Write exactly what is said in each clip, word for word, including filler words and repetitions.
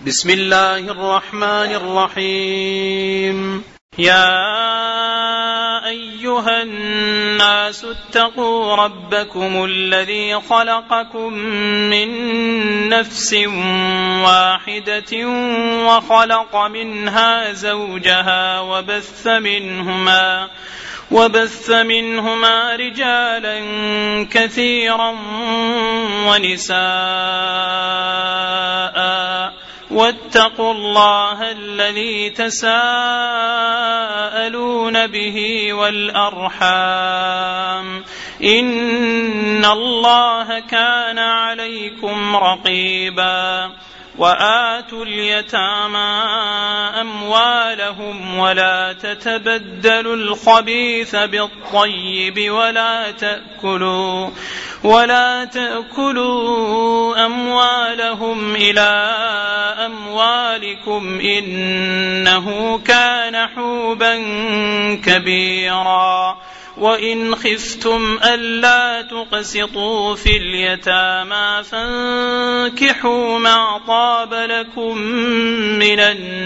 بسم الله الرحمن الرحيم. يا أيها الناس اتقوا ربكم الذي خلقكم من نفس واحدة وخلق منها زوجها وبث منهما وبث منهما رجالا كثيرا ونساء واتقوا الله الذي تساءلون به والأرحام إن الله كان عليكم رقيبا. وآتوا اليتامى أموالهم ولا تتبدلوا الخبيث بالطيب ولا تأكلوا ولا تأكلوا أموالهم إلى أموالكم إنه كان حوبا كبيرا. وإن خفتم ألا تقسطوا في اليتامى فانكحوا ما طاب لكم من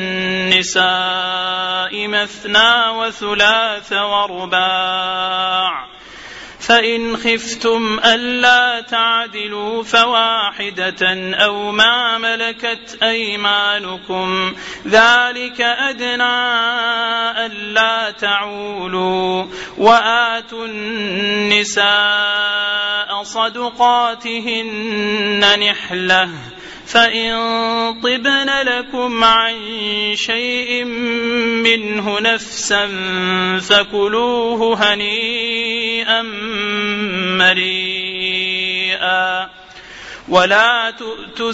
النساء مثنى وثلاث ورباع، فإن خفتم ألا تعدلوا فواحدة أو ما ملكت أيمانكم ذلك أدنى ألا تعولوا. وآتوا النساء صدقاتهن نحلة فإن طبن لكم عن شيء منه نفسا فكلوه هنيئا مريئا. ولا تؤتوا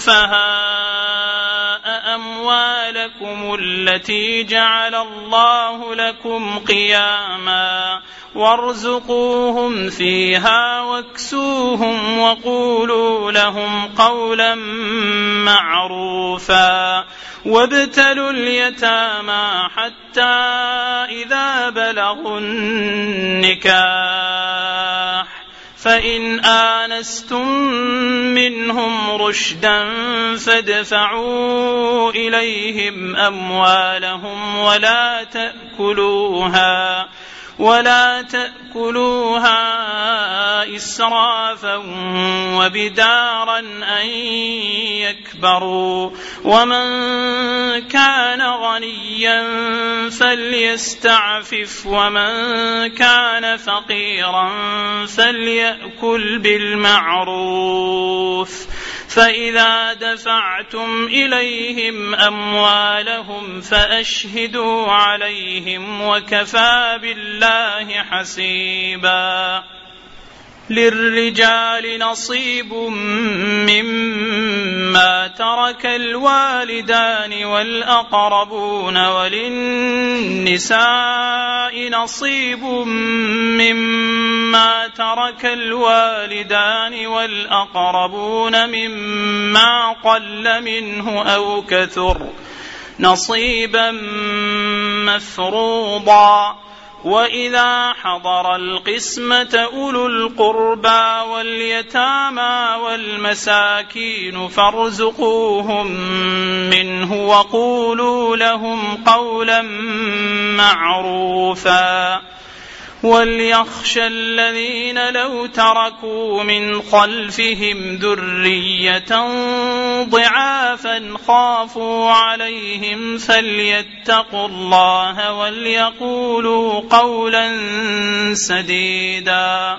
السفهاء أموالكم التي جعل الله لكم قياما وارزقوهم فيها واكسوهم وقولوا لهم قولا معروفا. وابتلوا اليتامى حتى إذا بلغوا النكاح فإن آنستم منهم رشدا فادفعوا إليهم أموالهم ولا تأكلوها ولا تأكلوها إسرافا وبدارا أن يكبروا. ومن كان غنيا فليستعفف ومن كان فقيرا فليأكل بالمعروف. فإذا دفعتم إليهم أموالهم فأشهدوا عليهم وكفى بالله حسيبا. للرجال نصيب مما ترك الوالدان والأقربون وللنساء نصيب مما ترك الوالدان والأقربون مما قل منه أو كثر نصيبا مفروضا. وإذا حضر القسمة أولو القربى واليتامى والمساكين فارزقوهم منه وقولوا لهم قولا معروفا. وليخشى الذين لو تركوا من خلفهم ذرية ضعافا خافوا عليهم فليتقوا الله وليقولوا قولا سديدا.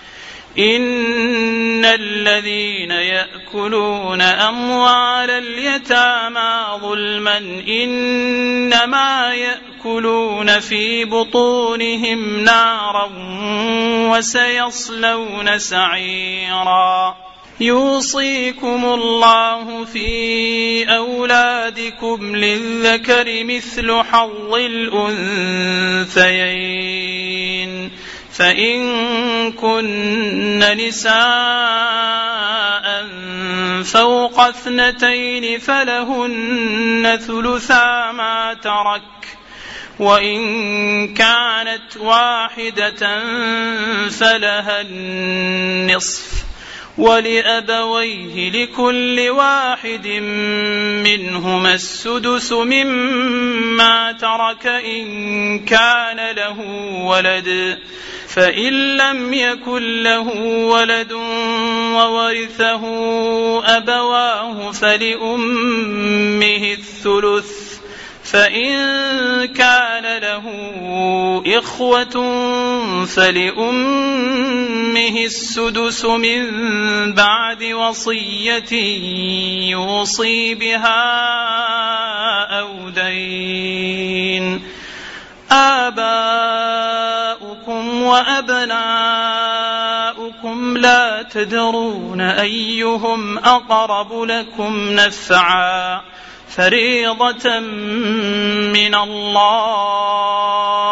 إن الذين يأكلون أموال اليتامى ظلما إنما يأكلون في بطونهم نارا وسيصلون سعيرا. يوصيكم الله في أولادكم للذكر مثل حظ الأنثيين فإن كن نساء فوق اثنتين فلهن ثلثا ما ترك وإن كانت واحدة فلها النصف ولأبويه لكل واحد منهما السدس مما ترك إن كان له ولد، فإن لم يكن له ولد وورثه أبواه فلأمه الثلث، فإن كان له إخوة فلأمه السدس من بعد وصية يوصي بها أو دين. آباؤكم وأبناؤكم لا تدرون أيهم أقرب لكم نفعا، فريضة من الله،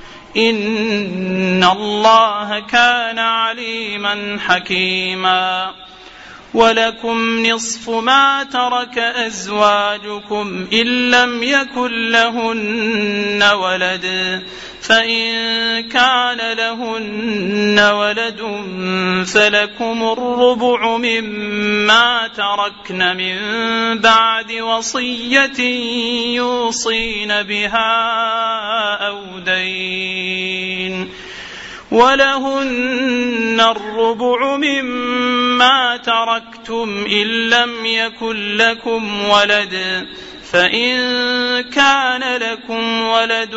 إن الله كان عليما حكيما. ولكم نصف ما ترك أزواجكم إن لم يكن لهن ولد، فإن كان لهن ولد فلكم الربع مما تركن من بعد وصية يوصين بها أو دين. ولهن الربع مما تركتم إن لم يكن لكم ولد، فإن كان لكم ولد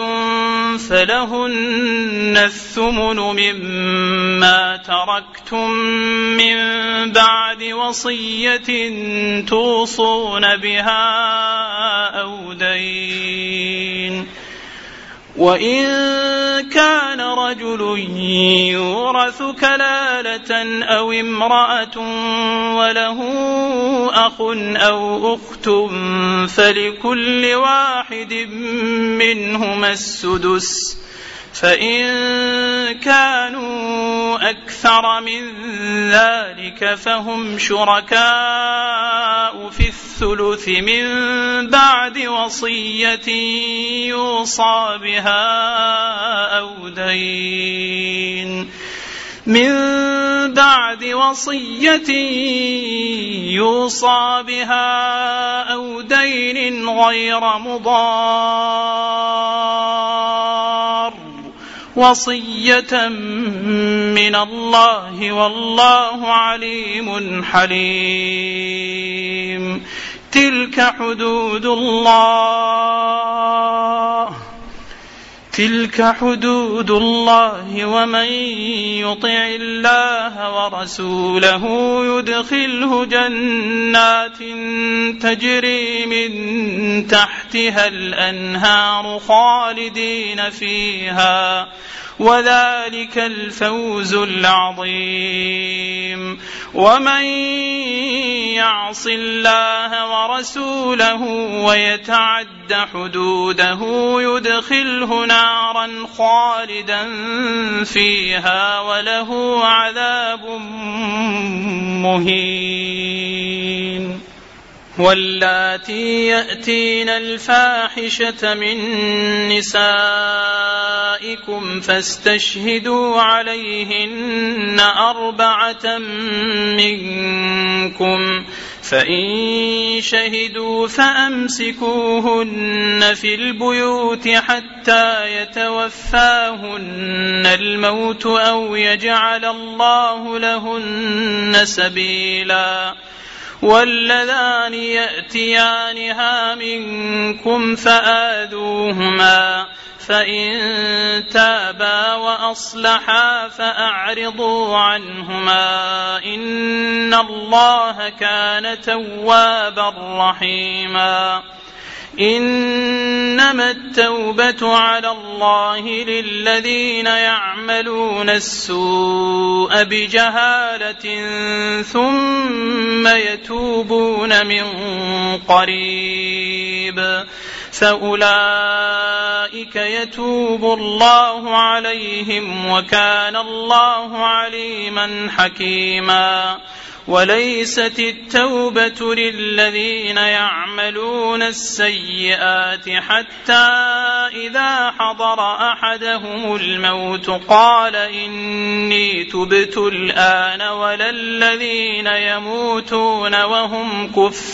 فلهن الثمن مما تركتم من بعد وصية توصون بها أو دين. وإن كان رجل يورث كلالة أو امرأة وله أخ أو أخت فلكل واحد منهما السدس، فإن كانوا أكثر من ذلك فهم شركاء في الثلث من بعد وصية يوصى بها أو دين، من بعد وصية يوصى بها أو دين غير مضار، وصية من الله والله عليم حليم. تلك حدود الله تلك حدود الله ومن يطع الله ورسوله يدخله جنات تجري من تحتها الأنهار خالدين فيها، وذلك الفوز العظيم. ومن يعص الله ورسوله ويتعد حدوده يدخله نارا خالدا فيها وله عذاب مهين. واللاتي يأتين الفاحشة من نسائكم فاستشهدوا عليهن أربعة منكم، فإن شهدوا فأمسكوهن في البيوت حتى يتوفاهن الموت أو يجعل الله لهن سبيلا. واللذان يأتيانها منكم فآذوهما، فإن تابا وأصلحا فأعرضوا عنهما، إن الله كان توابا رحيما. إنما التوبة على الله للذين يعملون السوء بجهالة ثم يتوبون من قريب فأولئك يتوب الله عليهم وكان الله عليما حكيما. وليست التوبة للذين يعملون السيئات حتى إذا حضر أحدهم الموت قال إني تبت الآن ولا الذين يموتون وهم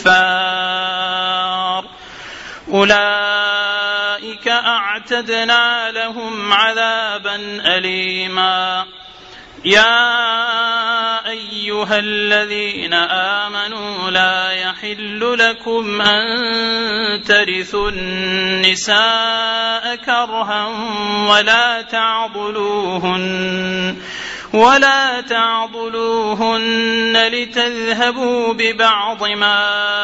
كفار أولئك أعتدنا لهم عذابا أليما. يا أيها الذين آمنوا لا يحل لكم أن ترثوا النساء كرها ولا تعضلوهن ولا تعضلوهن لتذهبوا ببعض ما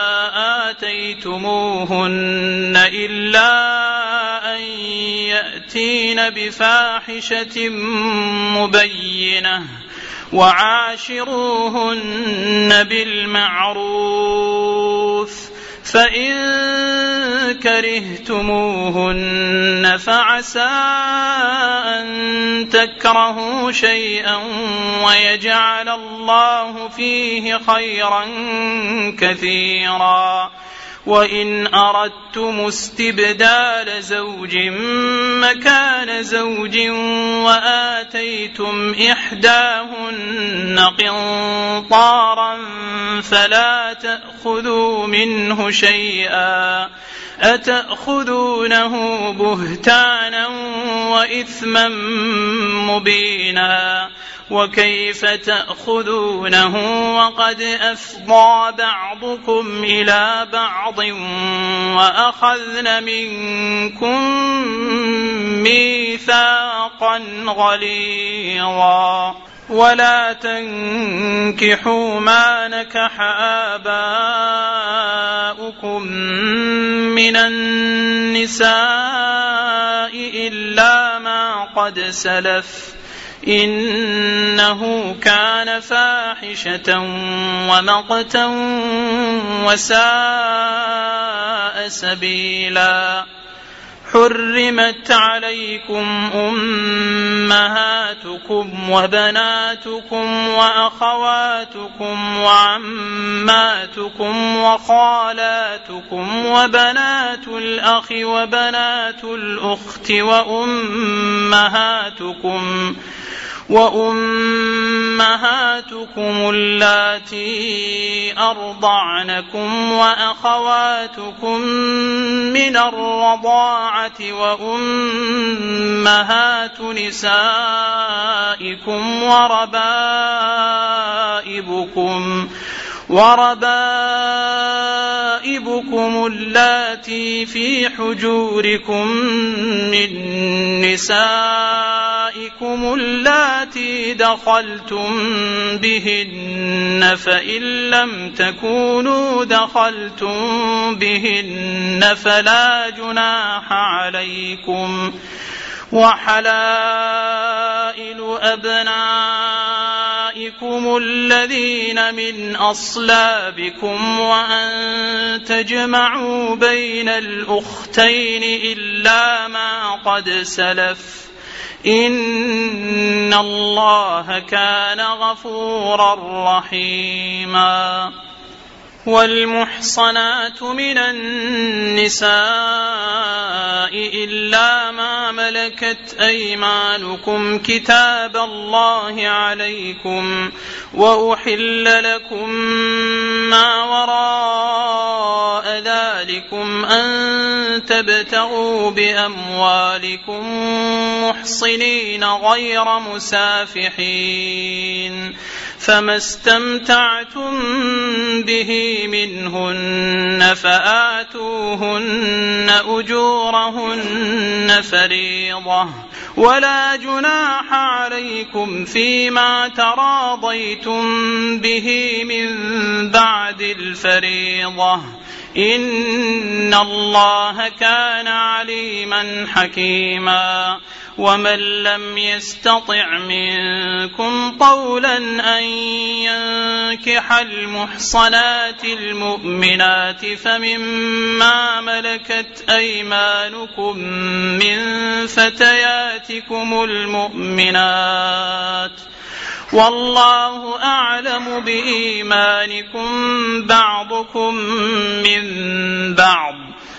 آتيتموهن إلا أن يأتين بفاحشة مبينة وعاشروهن بالمعروف فإن كرهتموهن فعسى أن تكرهوا شيئا ويجعل الله فيه خيرا كثيرا. وإن أردتم استبدال زوج مكان زوج وآتيتم إحداهن قنطارا فلا تأخذوا منه شيئا أتأخذونه بهتانا وإثما مبينا. وكيف تأخذونه وقد أفضى بعضكم إلى بعض وأخذن منكم ميثاقا غليظا. ولا تنكحوا ما نكح آباؤكم من النساء إلا ما قد سلف إنه كان فاحشة ومقتا وساء سبيلا. حرمت عليكم أمهاتكم وبناتكم وأخواتكم وعماتكم وخالاتكم وبنات الأخ وبنات الأخت وأمهاتكم وأمهاتكم اللاتي أرضعنكم وأخواتكم من الرضاعة وأمهات نسائكم وربائبكم وربائبكم اللاتي في حجوركم من نسائكم اللاتي دخلتم بهن فإن لم تكونوا دخلتم بهن فلا جناح عليكم. وحلائل أبنائكم الذين من أصلابكم وأن تجمعوا بين الأختين إلا ما قد سلف إن الله كان غفورا رحيما. والمحصنات من النساء إلا ما ملكت أيمانكم كتاب الله عليكم وأحل لكم ما وراء ذلكم أن تبتغوا بأموالكم محصنين غير مسافحين فما استمتعتم به منهن فآتوهن أجورهن فريضة ولا جناح عليكم فيما تراضيتم به من بعد الفريضة إن الله كان عليما حكيما. ومن لم يستطع منكم طولا أن ينكح المحصنات المؤمنات فمما ملكت أيمانكم من فتياتكم المؤمنات والله أعلم بإيمانكم بعضكم من بعض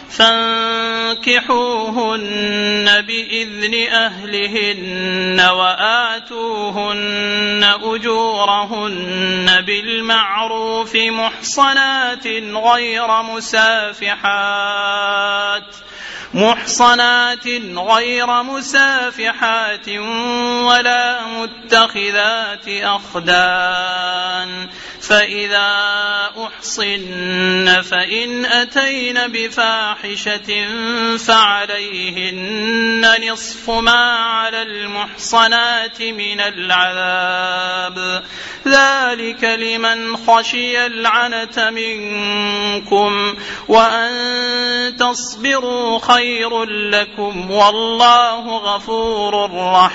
فانكحوهن بإذن أهلهن وآتوهن أجورهن بالمعروف محصنات غير مسافحات محصنات غير مسافحات ولا متخذات أخدان فإذا أحصن فإن أتين بفاحشة فعليهن نصف ما على المحصنات من العذاب ذلك لمن خشي العنة منكم وأن تصبروا خير لكم والله غفور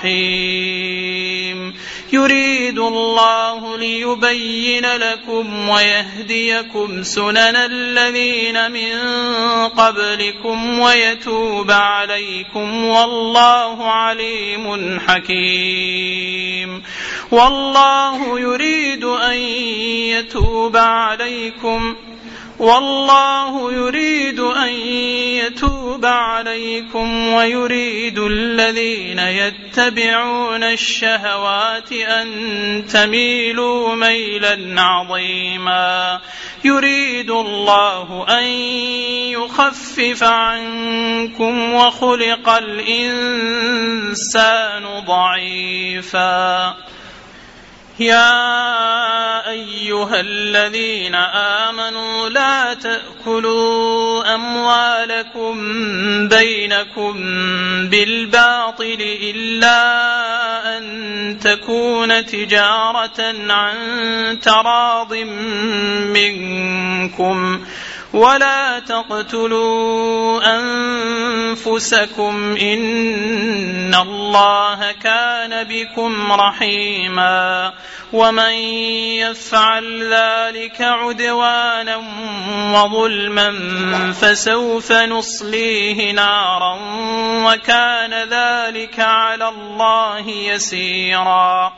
رحيم يريد الله ليبين لكم ويهديكم سنن الذين من قبلكم ويتوب عليكم والله عليم حكيم والله يريد أن يتوب عليكم والله يريد أن يتوب عليكم ويريد الذين يتبعون الشهوات أن تميلوا ميلا عظيما يريد الله أن يخفف عنكم وخلق الإنسان ضعيفا يا أيها الذين آمنوا لا تأكلوا أموالكم بينكم بالباطل إلا أن تكون تجارة عن تراض منكم ولا تقتلوا أنفسكم إن الله كان بكم رحيما ومن يفعل ذلك عدوانا وظلما فسوف نصليه نارا وكان ذلك على الله يسيرا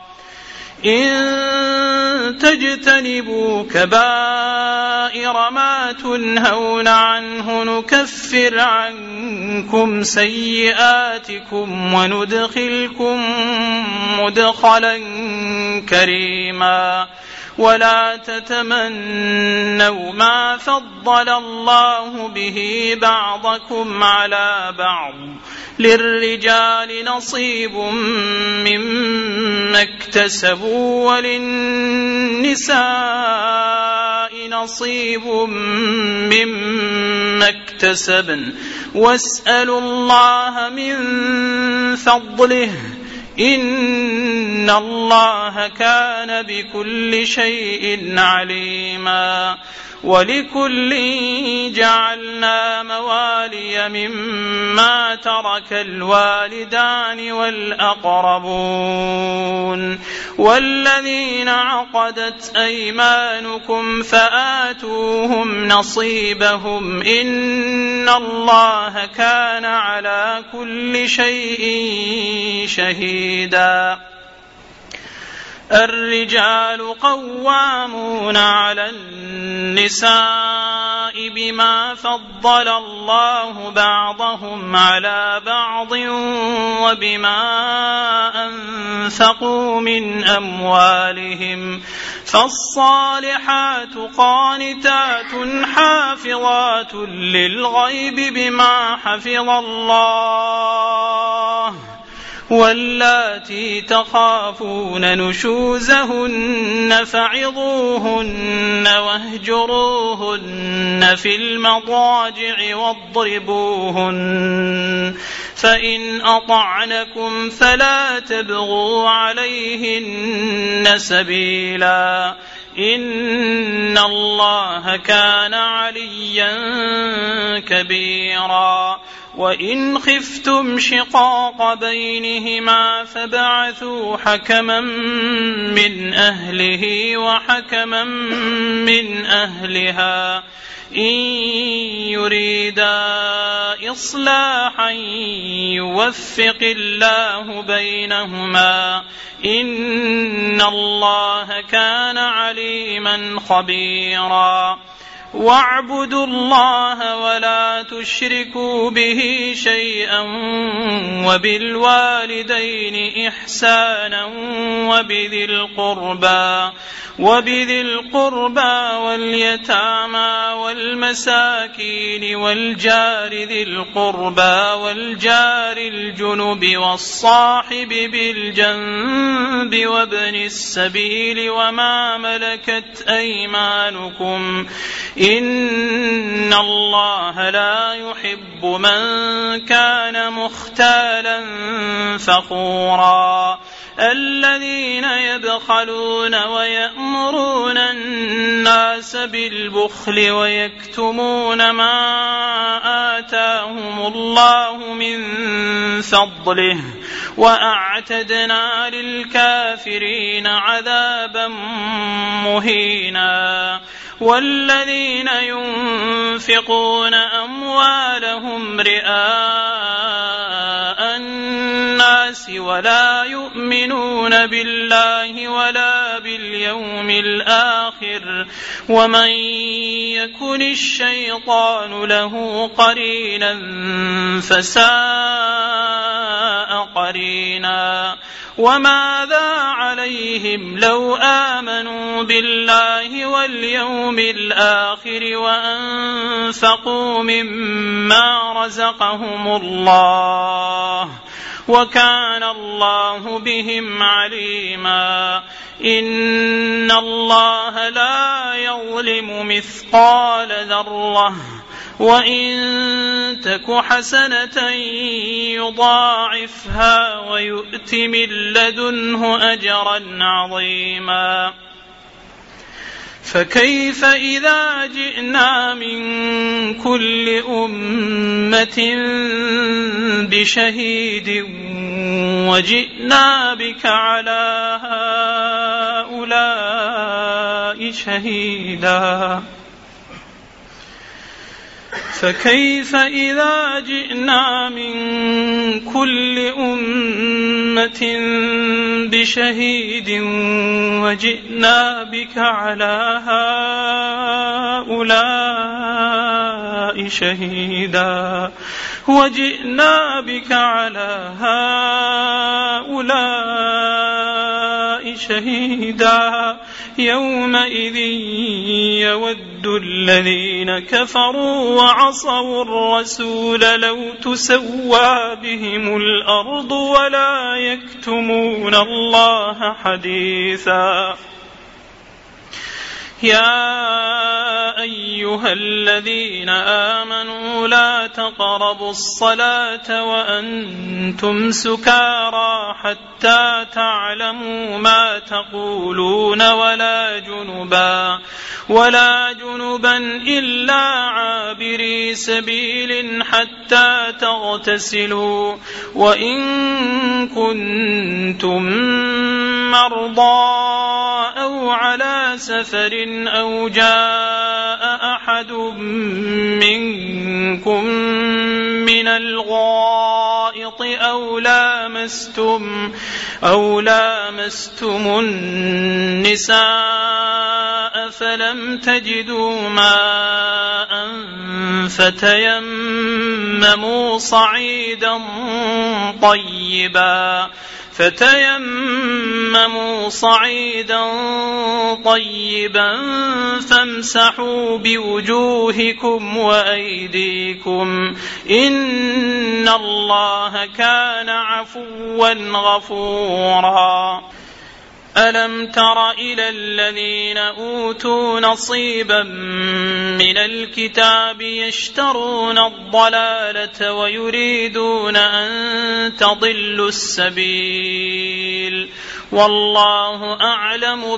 إن تجتنبوا كبائر ما تنهون عنه نكفر عنكم سيئاتكم وندخلكم مدخلا كريما ولا تتمنوا ما فضل الله به بعضكم على بعض للرجال نصيب مما اكتسبوا وللنساء نصيب مما اكتسبن واسألوا الله من فضله إن الله كان بكل شيء عليما ولكل جعلنا موالي مما ترك الوالدان والأقربون والذين عقدت أيمانكم فآتوهم نصيبهم إن الله كان على كل شيء شهيدا الرجال قوامون على النساء بما فضل الله بعضهم على بعض وبما أنفقوا من أموالهم فالصالحات قانتات حافظات للغيب بما حفظ الله واللاتي تخافون نشوزهن فعظوهن واهجروهن في المضاجع واضربوهن فإن أطعنكم فلا تبغوا عليهن سبيلا إن الله كان عليا كبيرا وإن خفتم شقاق بينهما فابعثوا حكما من أهله وحكما من أهلها إن يريدا إصلاحا صالحا يوفق الله بينهما إن الله كان عليما خبيرا واعبدوا الله ولا تشركوا به شيئا وبالوالدين إحسانا وبذي القربى وبذي القربى واليتامى والمساكين والجار ذي القربى والجار الجنب والصاحب بالجنب وابن السبيل وما ملكت أيمانكم إن الله لا يحب من كان مختالا فخورا الذين يبخلون ويأمرون الناس بالبخل ويكتمون ما آتاهم الله من فضله وأعتدنا للكافرين عذابا مهينا والذين ينفقون أموالهم رئاء الناس ولا يؤمنون بالله ولا باليوم الآخر ومن يكن الشيطان له قرينا فساء قرينا وماذا عليهم لو آمنوا بالله واليوم الآخر وأنفقوا مما رزقهم الله وكان الله بهم عليما إن الله لا يظلم مثقال ذرة وإن تك حسنة يضاعفها ويؤت من لدنه أجرا عظيما فكيف إذا جئنا من كل أمة بشهيد وجئنا بك على هؤلاء شهيدا فكيف إذا جئنا من كل أمة بشهيد وجئنا بك على هؤلاء شهيدا وجئنا بك على هؤلاء شهيدا يومئذ يود الذين كفروا وعصوا الرسول لو تسوى بهم الأرض ولا يكتمون الله حديثا يا أيها الذين آمنوا لا تقربوا الصلاة وأنتم سكارى حتى تعلموا ما تقولون ولا جنبا ولا جنبا إلا عابري سبيل حتى تغتسلوا وإن كنتم مرضى أو على سفر أو جاء أحد منكم من الغائط أو لامستم أو لامستم النساء فلم تجدوا ماء فتيمموا صعيدا طيبا فتيمموا صعيدا طيبا فامسحوا بوجوهكم وأيديكم إن الله كان عفوا غفورا ألم تر إلى الذين أوتوا نصيبا من الكتاب يشترون الضلالة ويريدون أن تضلوا السبيل والله أعلم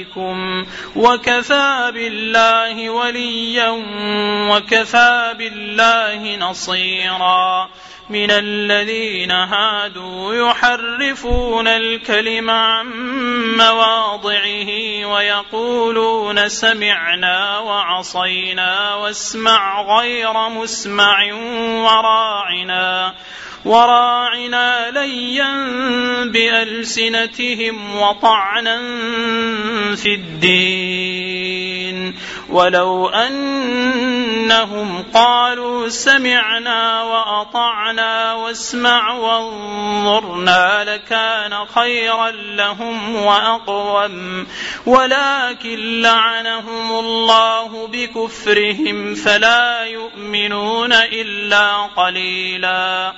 بأعدائكم وكفى بالله وليا وكفى بالله لله نصيرا من الذين هادوا يحرفون الكلم عن مواضعه ويقولون سمعنا وعصينا واسمع غير مسمع وراعنا وراعنا ليا بألسنتهم وطعنا في الدين ولو أنهم قالوا سمعنا وأطعنا واسمع وانظرنا لكان خيرا لهم وأقوم ولكن لعنهم الله بكفرهم فلا يؤمنون إلا قليلا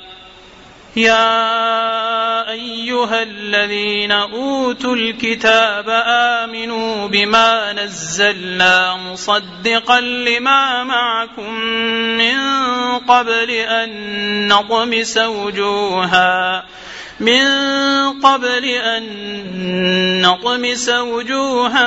يا أيها الذين أوتوا الكتاب آمنوا بما نزلنا مصدقا لما معكم من قبل أن نطمس وجوها من قبل أن نطمس وجوها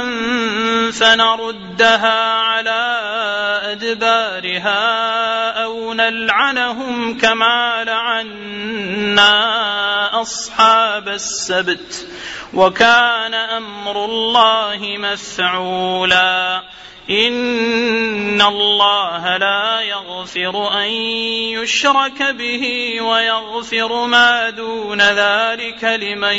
فنردها على أدبارها أو نلعنهم كما لعنا أصحاب السبت وكان أمر الله مفعولا إن الله لا يغفر أن يشرك به ويغفر ما دون ذلك لمن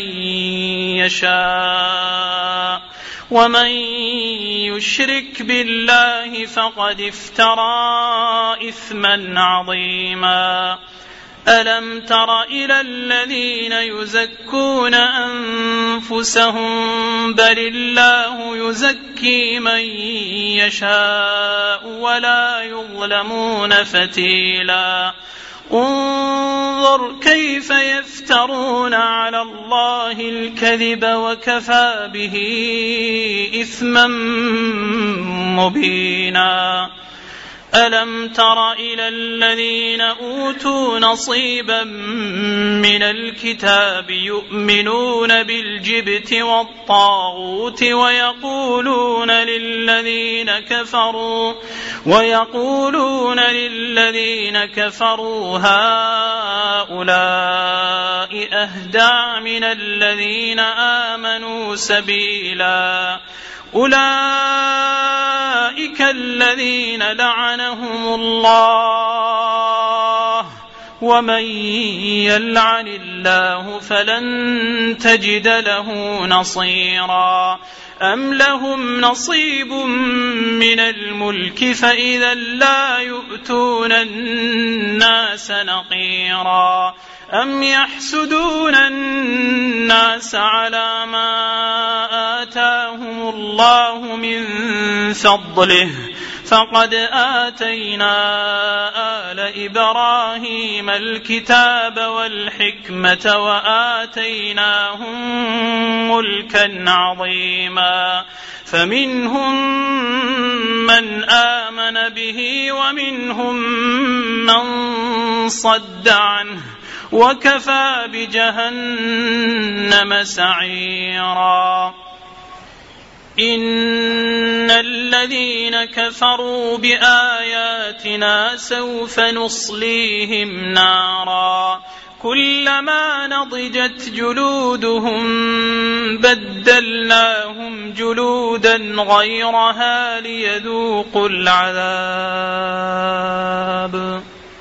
يشاء ومن يشرك بالله فقد افترى إثما عظيما ألم تر إلى الذين يزكون أنفسهم بل الله يزكي من يشاء ولا يظلمون فتيلا انظر كيف يفترون على الله الكذب وكفى به إثما مبينا ألم تر إلى الذين أوتوا نصيبا من الكتاب يؤمنون بالجبت والطاغوت ويقولون للذين كفروا ويقولون للذين كفروا هؤلاء أهدى من الذين آمنوا سبيلا أولئك الذين لعنهم الله ومن يلعن الله فلن تجد له نصيرا أم لهم نصيب من الملك فإذا لا يؤتون الناس نقيرا أم يحسدون الناس على ما آتاهم الله من فضله فقد آتينا آل إبراهيم الكتاب والحكمة وآتيناهم ملكا عظيما فمنهم من آمن به ومنهم من صد عنه وكفى بجهنم سعيرا إن الذين كفروا بآياتنا سوف نصليهم نارا كلما نضجت جلودهم بدلناهم جلودا غيرها ليذوقوا العذاب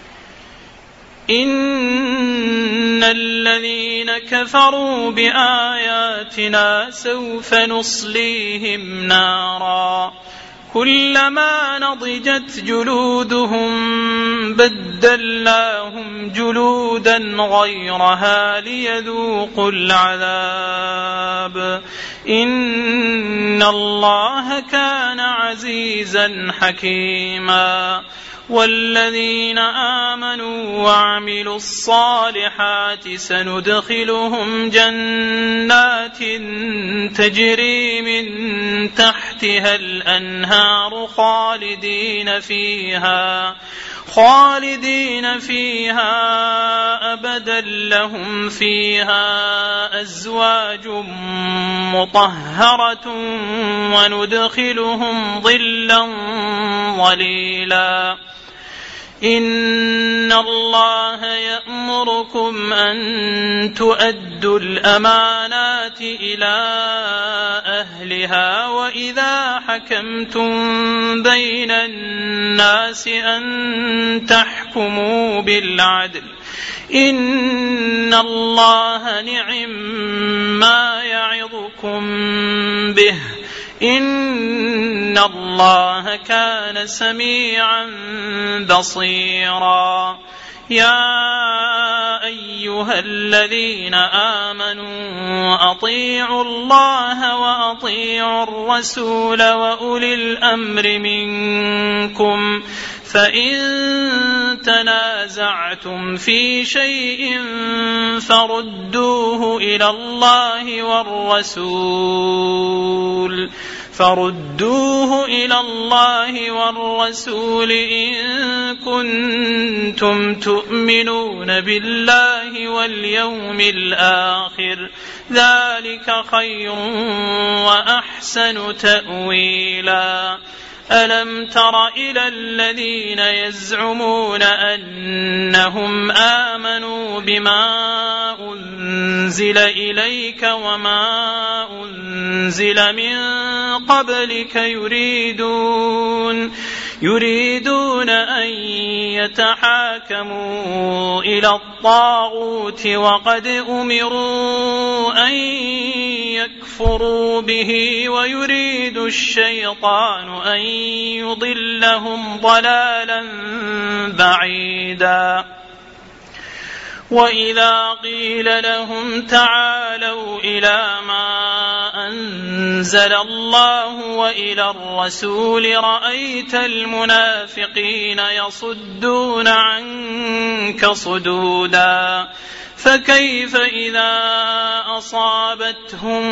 إن الذين كفروا بآياتنا سوف نصليهم نارا كلما نضجت جلودهم بدلناهم جلودا غيرها ليذوقوا العذاب إن الله كان عزيزا حكيما والذين آمنوا وعملوا الصالحات سندخلهم جنات تجري من تحتها الأنهار خالدين فيها خالدين فيها أبدا لهم فيها أزواج مطهرة وندخلهم ظلا ظليلا إن الله يأمركم أن تؤدوا الأمانات إلى أهلها وإذا حكمتم بين الناس أن تحكموا بالعدل إن الله نعم ما يعظكم به إن الله كان سميعا بصيرا. يا أيها الذين آمنوا أطيعوا الله وأطيعوا الرسول وأولي الأمر منكم فإن تنازعتم في شيء فردوه إلى الله والرسول فردوه إلى الله والرسول إن كنتم تؤمنون بالله واليوم الآخر ذلك خير وأحسن تأويلا. ألم تر إلى الذين يزعمون أنهم آمنوا بما أنزل إليك وما أنزل من قبلك يريدون يريدون أن يتحاكموا إلى الطاغوت وقد أمروا أن يكفروا به ويريد الشيطان أن يضلهم ضلالا بعيدا. وإذا قيل لهم تعالوا إلى ما أنزل الله وإلى الرسول رأيت المنافقين يصدون عنك صدودا فكيف إذا أصابتهم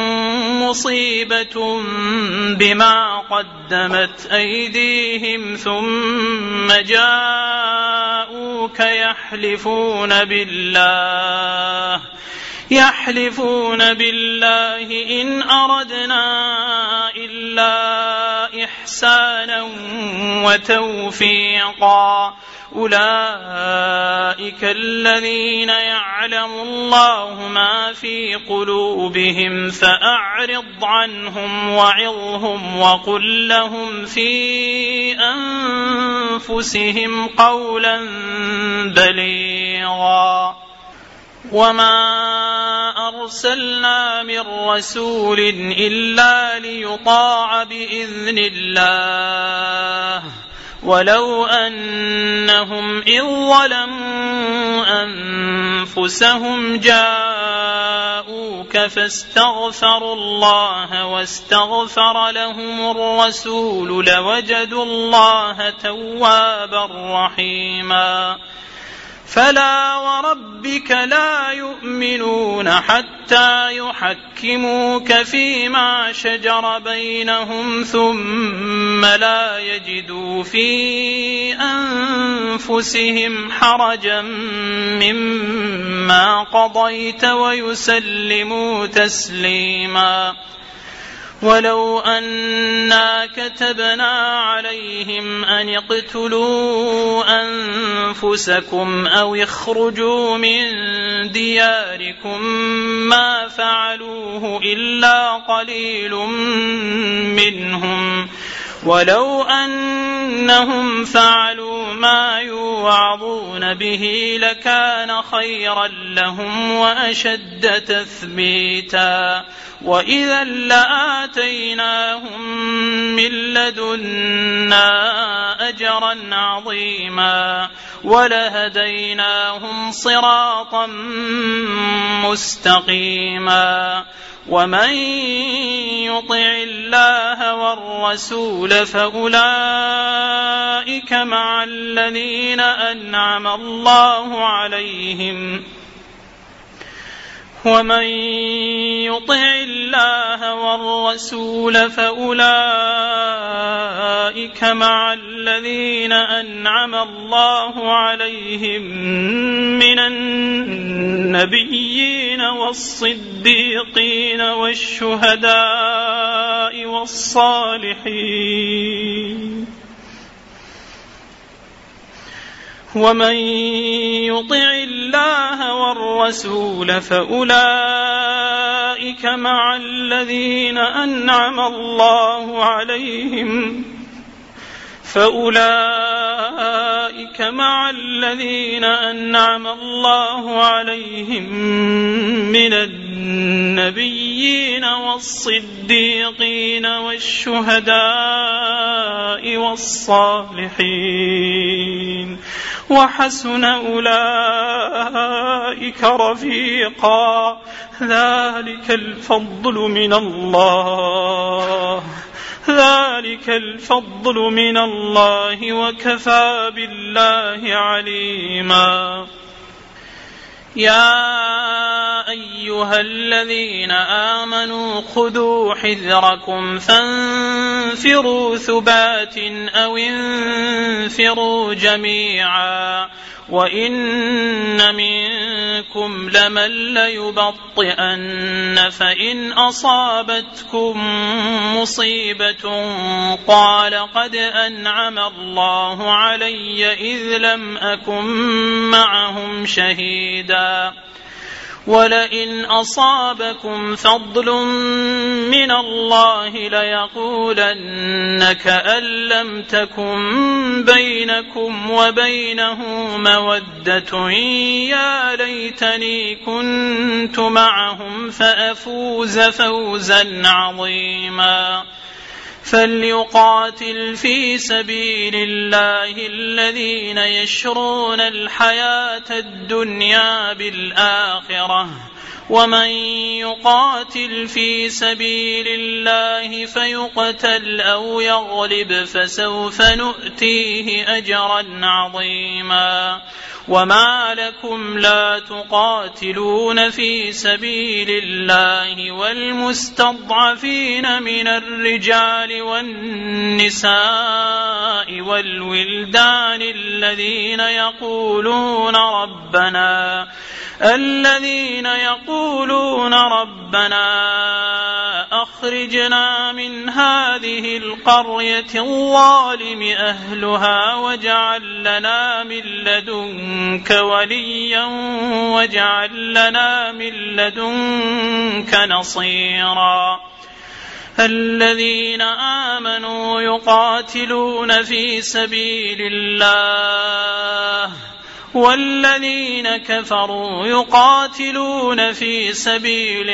مصيبة بما قدمت أيديهم ثم جاءوك يحلفون بالله يحلفون بالله إن أردنا إلا إحسانا وتوفيقا أولئك الذين يعلم الله ما في قلوبهم فأعرض عنهم وعظهم وقل لهم في أنفسهم قولا بليغا. وما أرسلنا من رسول إلا ليطاع بإذن الله ولو أنهم إذ ظلموا أنفسهم جاءوك فاستغفروا الله واستغفر لهم الرسول لوجدوا الله توابا رحيما. فلا وربك لا يؤمنون حتى يحكموك فيما شجر بينهم ثم لا يجدوا في أنفسهم حرجا مما قضيت ويسلموا تسليما. ولو أنا كتبنا عليهم أن اقتلوا أنفسكم أو اخرجوا من دياركم ما فعلوه إلا قليل منهم ولو أنهم فعلوا ما يوعظون به لكان خيرا لهم وأشد تثبيتا وإذا لآتيناهم من لدنا أجرا عظيما ولهديناهم صراطا مستقيما. ومن يطع الله والرسول فأولئك مع الذين أنعم الله عليهم ومن يطع الله والرسول فأولئك مع الذين أنعم الله عليهم من النبيين والصديقين والشهداء والصالحين ومن يطع الله والرسول فأولئك مع الذين أنعم الله عليهم فأولئك مع الذين أنعم الله عليهم من النبيين والصديقين والشهداء والصالحين وحسن أولئك رفيقا ذلك الفضل من الله ذلك الفضل من الله وكفى بالله عليما. يا أيها الذين آمنوا خذوا حذركم فانفروا ثبات أو انفروا جميعا وإن منكم لمن ليبطئن فإن أصابتكم مصيبة قال قد أنعم الله علي إذ لم أكن معهم شهيدا ولئن أصابكم فضل من الله ليقولن كأن لم تكن بينكم وبينه مودة يا ليتني كنت معهم فأفوز فوزا عظيما. فليقاتل في سبيل الله الذين يشرون الحياة الدنيا بالآخرة ومن يقاتل في سبيل الله فيقتل أو يغلب فسوف نؤتيه أجرا عظيما. وما لكم لا تقاتلون في سبيل الله والمستضعفين من الرجال والنساء والولدان الذين يقولون ربنا الذين يقولون ربنا أخرجنا من هذه القرية الظالم أهلها واجعل لنا من لدنك وليا واجعل لنا من لدنك نصيرا. الذين آمنوا يقاتلون في سبيل الله والذين كفروا يقاتلون في سبيل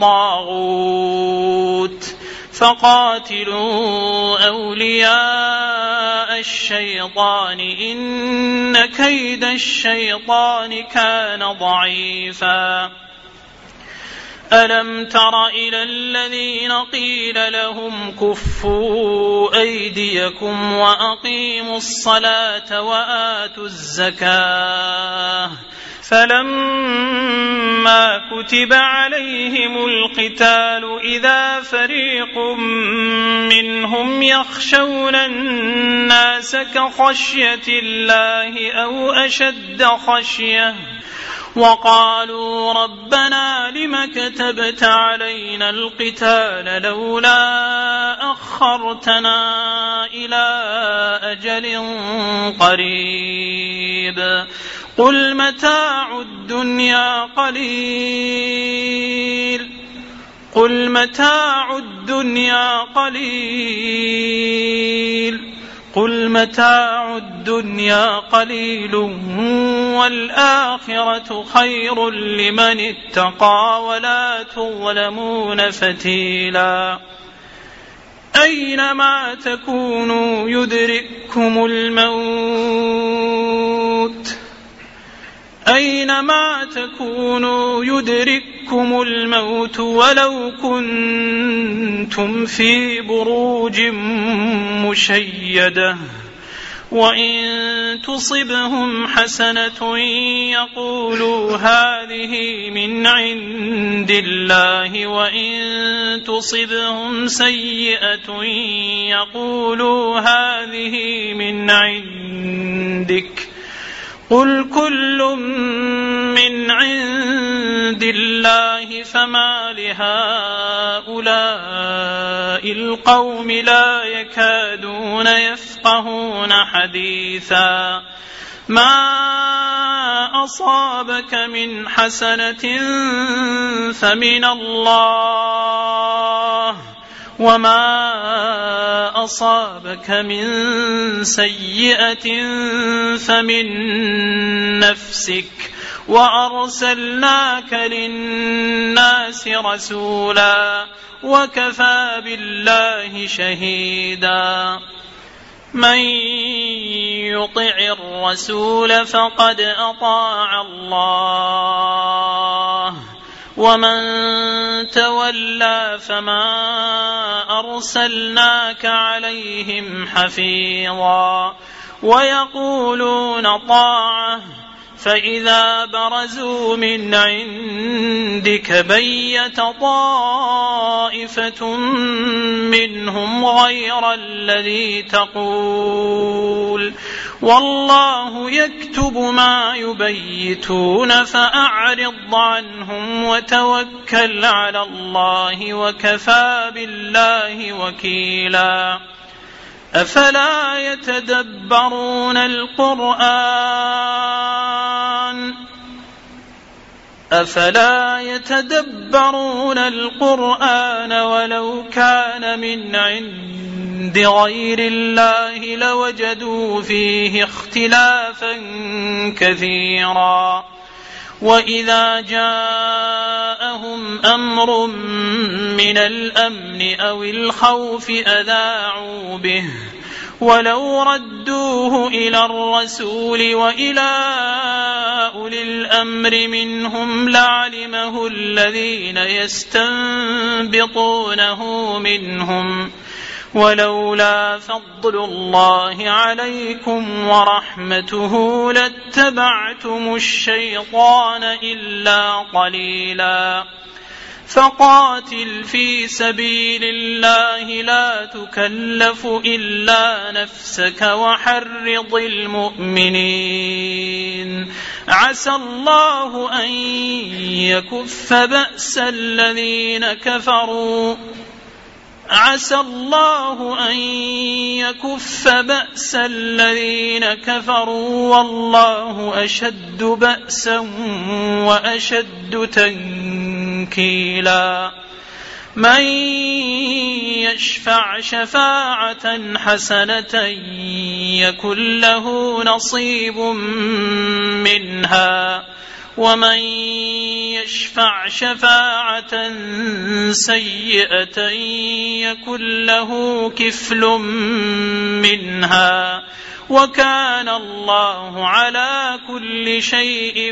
الطاغوت فقاتلوا أولياء الشيطان إن كيد الشيطان كان ضعيفا. ألم تر إلى الذين قيل لهم كفوا أيديكم وأقيموا الصلاة وآتوا الزكاة فلما كتب عليهم القتال إذا فريق منهم يخشون الناس كخشية الله أو أشد خشية وقالوا ربنا لم كتبت علينا القتال لولا أخرتنا إلى أجل قريب قل متاع الدنيا قليل قل متاع الدنيا قليل قل متاع الدنيا قليل والآخرة خير لمن اتقى ولا تظلمون فتيلا. أينما تكونوا يدرككم الموت أينما تكونوا يدرككم الموت ولو كنتم في بروج مشيدة وإن تصبهم حسنة يقولوا هذه من عند الله وإن تصبهم سيئة يقولوا هذه من عندك قل كل من عند الله فما لهؤلاء القوم لا يكادون يفقهون حديثا ما أصابك من حسنة فمن الله وما أصابك من سيئة فمن نفسك وأرسلناك للناس رسولا وكفى بالله شهيدا من يطع الرسول فقد أطاع الله ومن تولى فما أرسلناك عليهم حفيظا ويقولون طاعة فإذا برزوا من عندك بيت طائفة منهم غير الذي تقول والله يكتب ما يبيتون فأعرض عنهم وتوكل على الله وكفى بالله وكيلا أفلا يتدبرون القرآن أفلا يتدبرون القرآن ولو كان من عند غير الله لوجدوا فيه اختلافا كثيرا وإذا جاءهم أمر من الأمن أو الخوف أذاعوا به ولو ردوه إلى الرسول وإلى أولي الأمر منهم لعلمه الذين يستنبطونه منهم ولولا فضل الله عليكم ورحمته لاتبعتم الشيطان إلا قليلا فقاتل في سبيل الله لا تكلف إلا نفسك وحرض المؤمنين عسى الله أن يكف بأس الذين كفروا عسى الله أن يكف بأس الذين كفروا والله أشد بأسا وأشد تنكيلا من يشفع شفاعة حسنة يكن له نصيب منها ومن يشفع شفاعة سيئة يكن له كفل منها وكان الله على كل شيء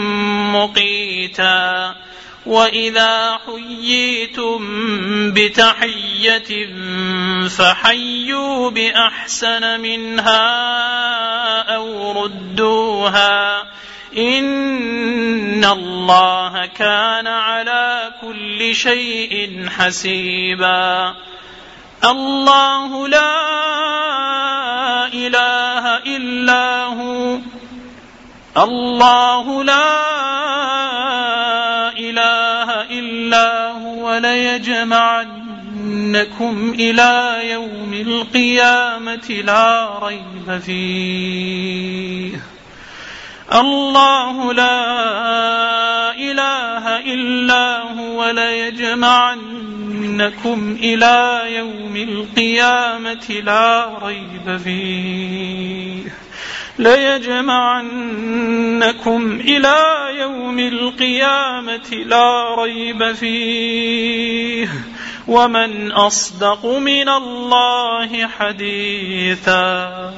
مقيتا وإذا حييتم بتحية فحيوا بأحسن منها أو ردوها إن الله كان على كل شيء حسيبا الله لا إله إلا هو الله لا إله إلا هو ليجمعنكم إلى يوم القيامة لا ريب فيه الله لا إله إلا هو ليجمعنكم إلى يوم القيامة لا ريب فيه ليجمعنكم إلى يوم القيامة لا ريب فيه ومن أصدق من الله حديثا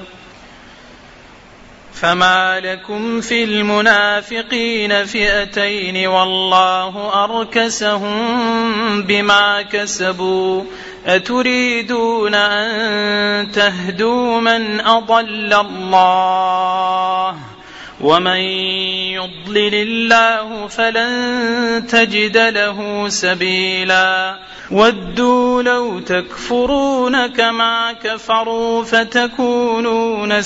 فما لكم في المنافقين فئتين والله أركسهم بما كسبوا أتريدون أن تهدوا من أضل الله ومن يضلل الله فلن تجد له سبيلا ودوا لو تكفرون كما كفروا فتكونون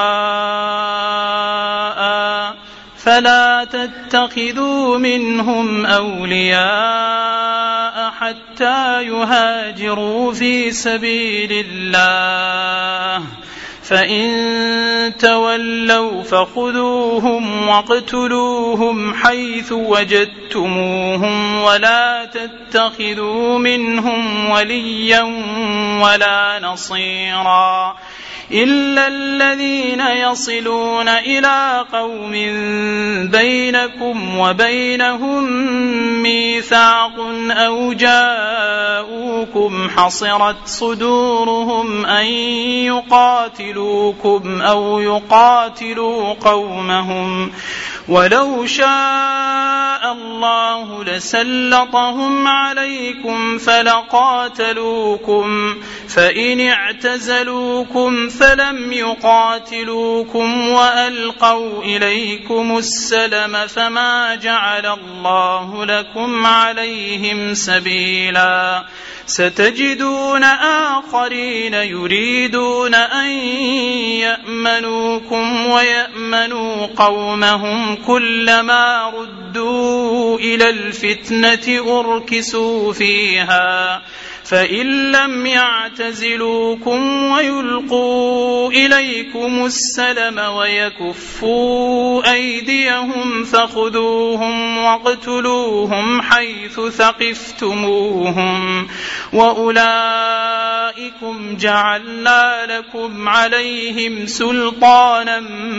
سواء فلا تتخذوا منهم أولياء حتى يهاجروا في سبيل الله فإن تولوا فخذوهم واقتلوهم حيث وجدتموهم ولا تتخذوا منهم وليا ولا نصيرا إلا الذين يصلون إلى قوم بينكم وبينهم ميثاق أو جاءوكم حصرت صدورهم أن يقاتلوكم أو يقاتلوا قومهم ولو شاء الله لسلطهم عليكم فلقاتلوكم فإن اعتزلوكم فلم يقاتلوكم وألقوا إليكم السلم فما جعل الله لكم عليهم سبيلا ستجدون آخرين يريدون أن يأمنوكم ويأمنوا قومهم كلما ردوا إلى الفتنة أركسوا فيها فإن لم يعتزلوكم ويلقوا إليكم السلم ويكفوا أيديهم فخذوهم واقتلوهم حيث ثقفتموهم وأولئكم جعلنا لكم عليهم سلطانا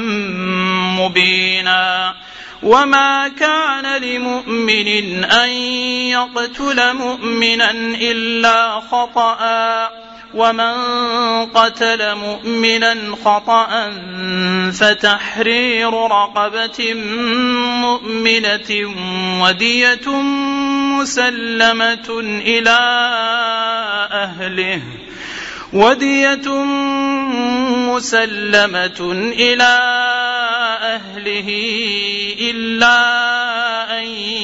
مبينا وما كان لمؤمن أن يقتل مؤمنا إلا خطأ ومن قتل مؤمنا خطأ فتحرير رقبة مؤمنة ودية مسلمة إلى أهله ودية مسلمة إلى أهله إلا أن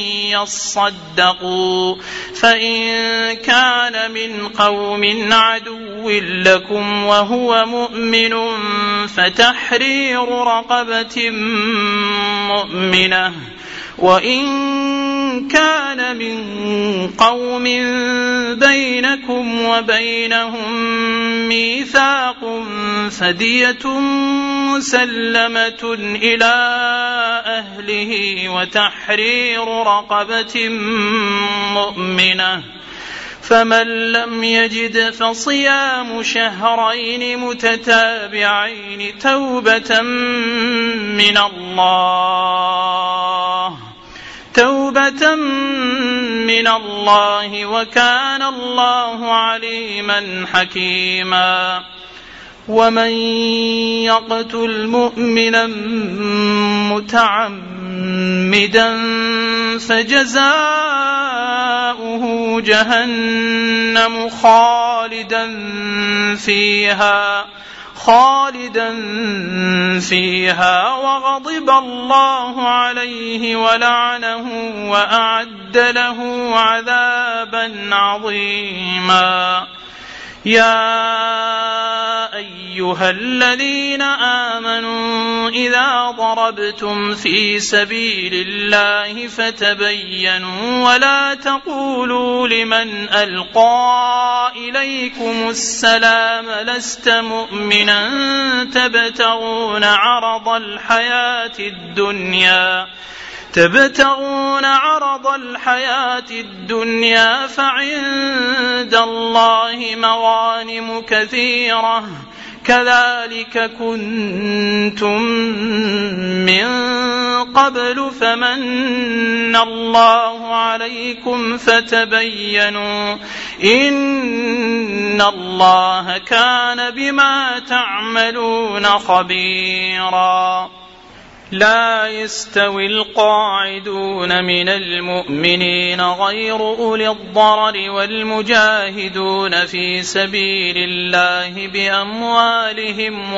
يصدقوا فإن كان من قوم عدو لكم وهو مؤمن فتحرير رقبة مؤمنة وإن كان من قوم بينكم وبينهم ميثاق فدية مسلمة إلى أهله وتحرير رقبة مؤمنة فمن لم يجد فصيام شهرين متتابعين توبة من الله توبة من الله وكان الله عليما حكيما ومن يقتل مؤمنا متعمدا فجزاؤه جهنم خالدا فيها خالدا فيها وغضب الله عليه ولعنه وأعد له عذابا عظيما يا أيها الذين آمنوا إذا ضربتم في سبيل الله فتبينوا ولا تقولوا لمن ألقى إليكم السلام لست مؤمنا تبتغون عرض الحياة الدنيا تبتغون عرض الحياة الدنيا فعند الله مغانم كثيرة كذلك كنتم من قبل فمن الله عليكم فتبينوا إن الله كان بما تعملون خبيرا لا يستوي القاعدون من المؤمنين غير أولي الضرر والمجاهدون في سبيل الله بأموالهم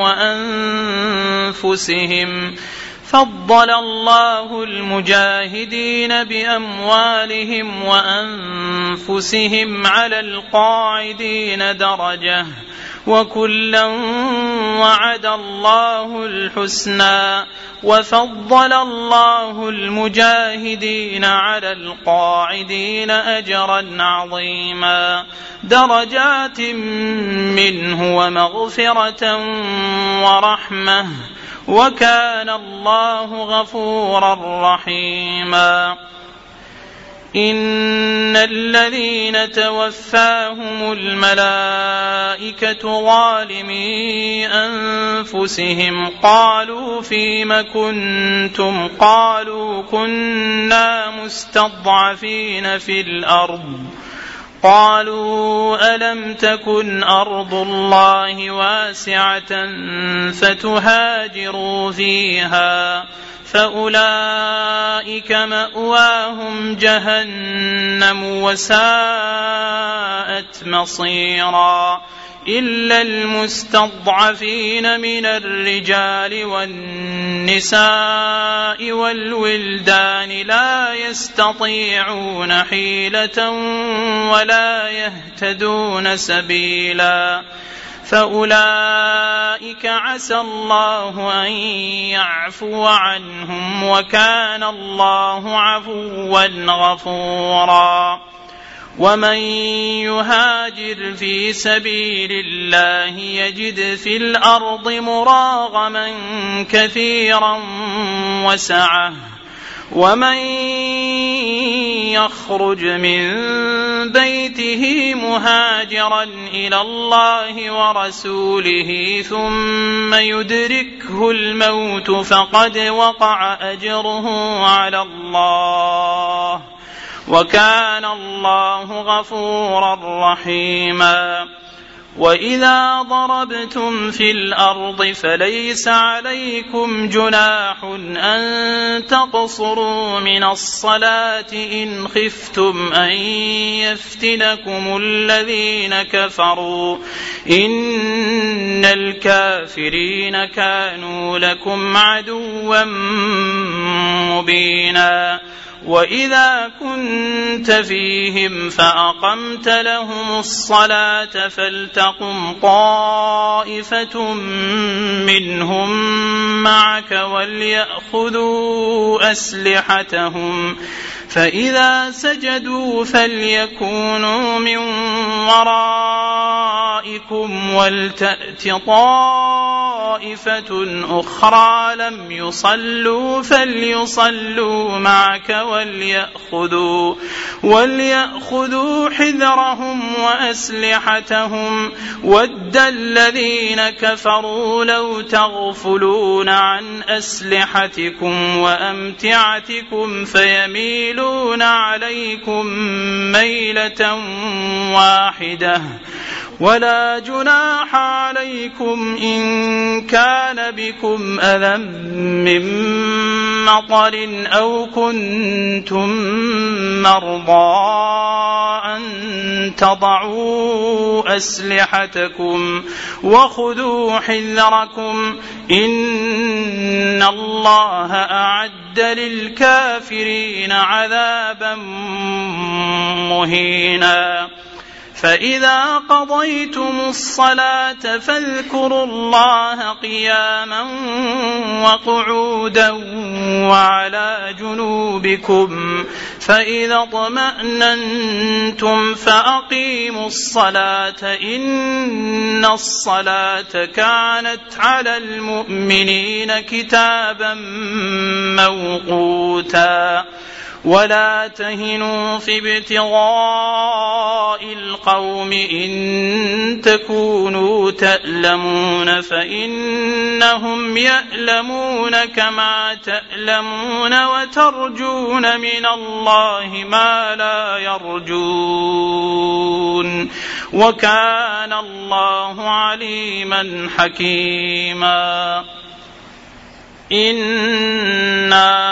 وأنفسهم فضل الله المجاهدين بأموالهم وأنفسهم على القاعدين درجة وكلا وعد الله الحسنى وفضل الله المجاهدين على القاعدين أجرا عظيما درجات منه ومغفرة ورحمة وكان الله غفورا رحيما إن الذين توفاهم الملائكة ظالمي أنفسهم قالوا فيم كنتم قالوا كنا مستضعفين في الأرض قالوا ألم تكن أرض الله واسعة فتهاجروا فيها فأولئك مأواهم جهنم وساءت مصيرا إلا المستضعفين من الرجال والنساء والولدان لا يستطيعون حيلة ولا يهتدون سبيلا فأولئك عسى الله أن يعفو عنهم وكان الله عفوا غفورا ومن يهاجر في سبيل الله يجد في الأرض مراغما كثيرا وسعة ومن يخرج من بيته مهاجرا إلى الله ورسوله ثم يدركه الموت فقد وقع أجره على الله وكان الله غفورا رحيما وإذا ضربتم في الأرض فليس عليكم جناح أن تقصروا من الصلاة إن خفتم أن يفتنكم الذين كفروا إن الكافرين كانوا لكم عدوا مبينا وإذا كنت فيهم فأقمت لهم الصلاة فلتقم طائفة منهم معك وليأخذوا أسلحتهم فإذا سجدوا فليكونوا من ورائكم ولتأت طائفة أخرى لم يصلوا فليصلوا معك وليأخذوا, وليأخذوا حذرهم وأسلحتهم ود الذين كفروا لو تغفلون عن أسلحتكم وأمتعتكم فيميلون عليكم ميلة واحدة ولا جناح عليكم إن كان بكم أذى من مطر أو كنتم مرضى أن تضعوا أسلحتكم وخذوا حذركم إن الله أعد للكافرين عذابا مهينا فإذا قضيتم الصلاة فاذكروا الله قياما وقعودا وعلى جنوبكم فإذا اطمأننتم فأقيموا الصلاة إن الصلاة كانت على المؤمنين كتابا موقوتا ولا تهنوا في ابتغاء القوم إن تكونوا تألمون فإنهم يألمون كما تألمون وترجون من الله ما لا يرجون وكان الله عليما حكيما إنا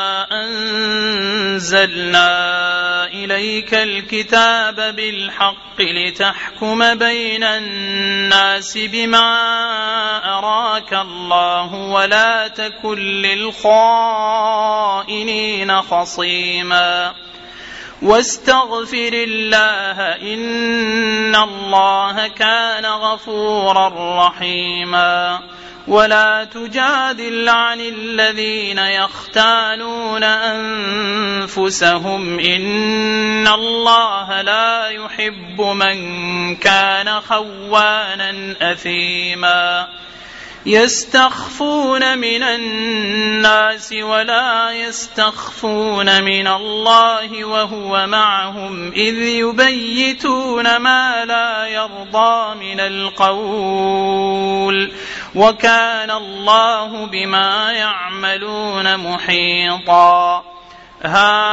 أنزلنا إليك الكتاب بالحق لتحكم بين الناس بما أراك الله ولا تكن للخائنين خصيما واستغفر الله إن الله كان غفورا رحيما. ولا تجادل عن الذين يختانون أنفسهم إن الله لا يحب من كان خوانا أثيما. يستخفون من الناس ولا يستخفون من الله وهو معهم إذ يبيتون ما لا يرضى من القول وكان الله بما يعملون محيطا. ها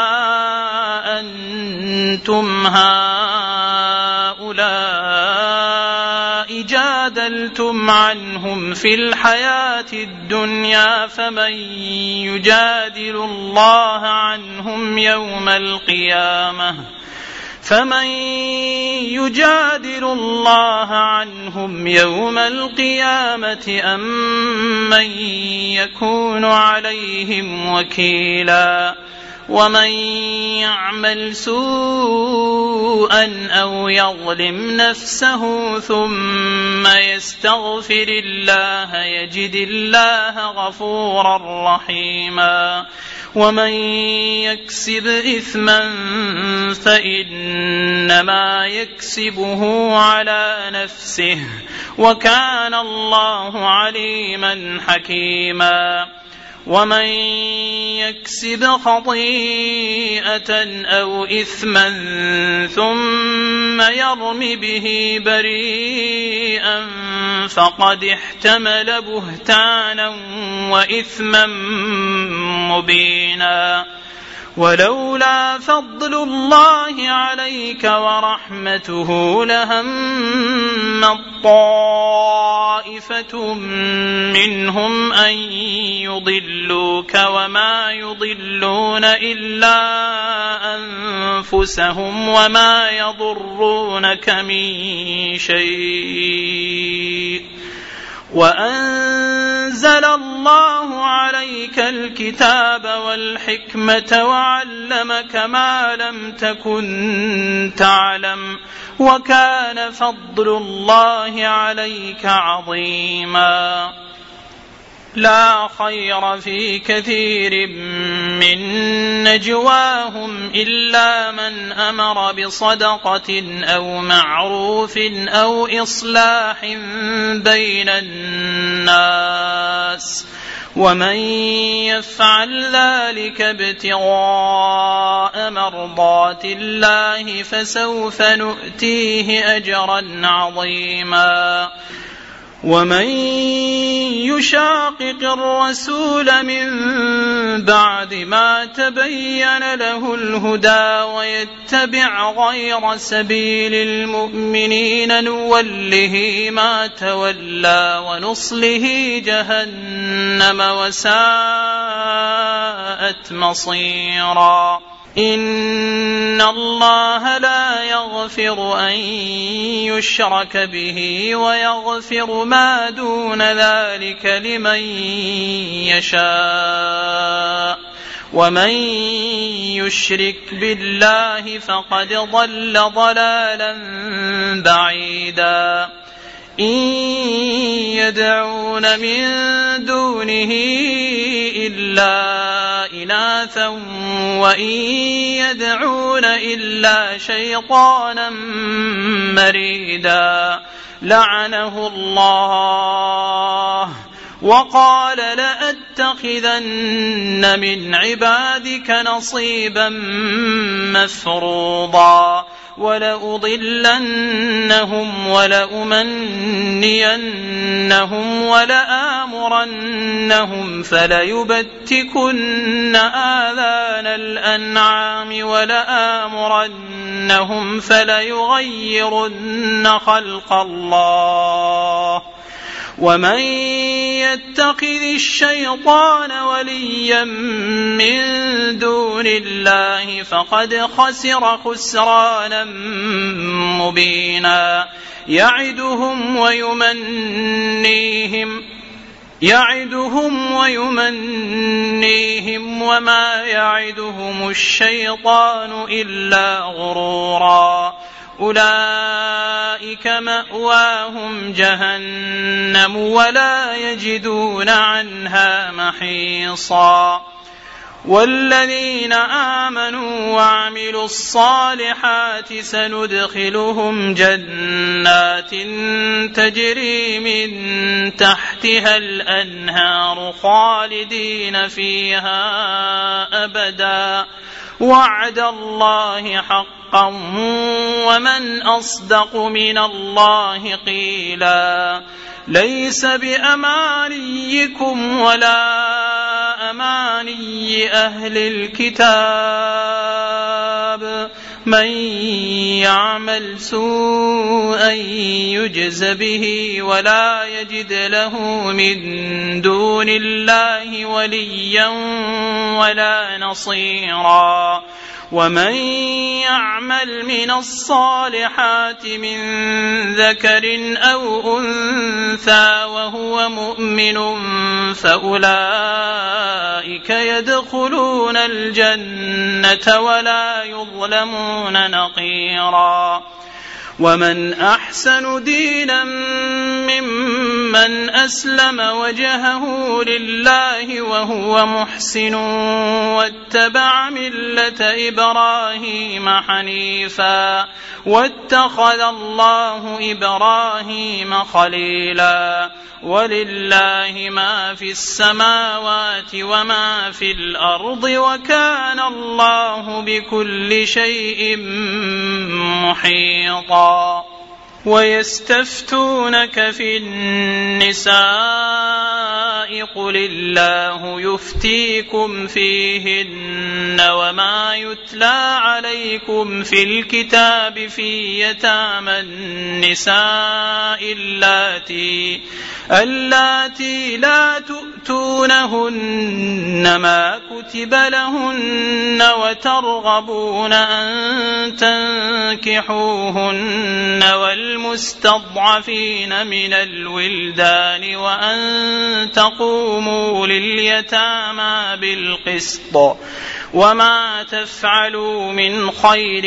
أنتم هؤلاء جادلتم عنهم في الحياة الدنيا فمن يجادل الله عنهم يوم القيامة فمن يجادل الله عنهم يوم القيامة أم من يكون عليهم وكيلا. ومن يعمل سوءا أو يظلم نفسه ثم يستغفر الله يجد الله غفورا رحيما. ومن يكسب إثما فإنما يكسبه على نفسه وكان الله عليما حكيما. ومن يكسب خطيئة أو إثما ثم يرم به بريئا فقد احتمل بهتانا وإثما مبينا. ولولا فضل الله عليك ورحمته لهم طائفة منهم أن يضلوك وما يضلون إلا أنفسهم وما يضرونك من شيء. وأنزل الله عليك الكتاب والحكمة وعلمك ما لم تكن تعلم وكان فضل الله عليك عظيما. لا خير في كثير من نجواهم إلا من أمر بصدقة أو معروف أو إصلاح بين الناس ومن يفعل ذلك ابتغاء مرضات الله فسوف نؤتيه أجرا عظيما. ومن يشاقق الرسول من بعد ما تبين له الهدى ويتبع غير سبيل المؤمنين نوله ما تولى ونصله جهنم وساءت مصيرا. إن الله لا يغفر أن يشرك به ويغفر ما دون ذلك لمن يشاء ومن يشرك بالله فقد ضل ضلالا بعيدا. إن يدعون من دونه إلا إناثا وإن يدعون إلا شيطانا مريدا لعنه الله وقال لأتخذن من عبادك نصيبا مفروضا ولأضلنهم ولأمنينهم ولآمرنهم فليبتكن آذان الأنعام ولآمرنهم فليغيرن خلق الله ومن يتخذ الشيطان وليا من دون الله فقد خسر خسرانا مبينا. يعدهم ويمنيهم يعدهم ويمنيهم وما يعدهم الشيطان إلا غرورا أولئك مأواهم جهنم ولا يجدون عنها محيصا والذين آمنوا وعملوا الصالحات سندخلهم جنات تجري من تحتها الأنهار خالدين فيها أبدا وعد الله حقا ومن أصدق من الله قيلا ليس بأمانيكم ولا أماني أهل الكتاب من يعمل سوءا يجز به ولا يجد له من دون الله وليا ولا نصيرا ومن يعمل من الصالحات من ذكر أو أنثى وهو مؤمن فأولئك يدخلون الجنة ولا يظلمون نقيرا ومن أحسن دينا ممن أسلم وجهه لله وهو محسن واتبع ملة إبراهيم حنيفا واتخذ الله إبراهيم خليلا ولله ما في السماوات وما في الأرض وكان الله بكل شيء محيطا ويستفتونك في النساء قل الله يفتيكم فيهن وما يتلى عليكم في الكتاب في يتامى النساء اللاتي اللاتي لا تؤتونهن ما كتب لهن وترغبون أن تنكحوهن والمستضعفين من الولدان وأن تقوموا لليتامى بالقسط وما تفعلوا من خير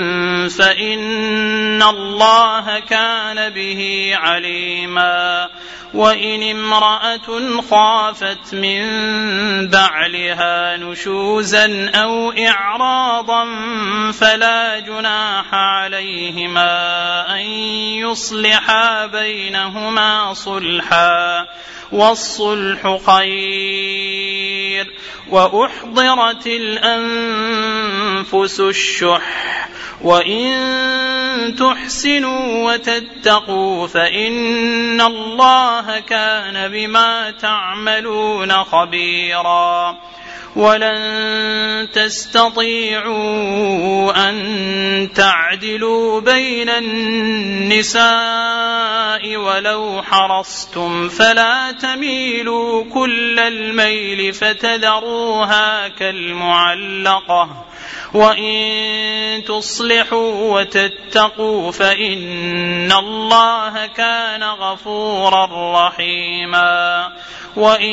فإن الله كان به عليما وإن امرأة خافت من بعلها نشوزا أو إعراضا فلا جناح عليهما أن يصلحا بينهما صلحا والصلح خير وأحضرت الأنفس الشح وإن تحسنوا وتتقوا فإن الله كان بما تعملون خبيرا ولن تستطيعوا أن تعدلوا بين النساء ولو حرصتم فلا تميلوا كل الميل فتذروها كالمعلقة وإن تصلحوا وتتقوا فإن الله كان غفورا رحيما وإن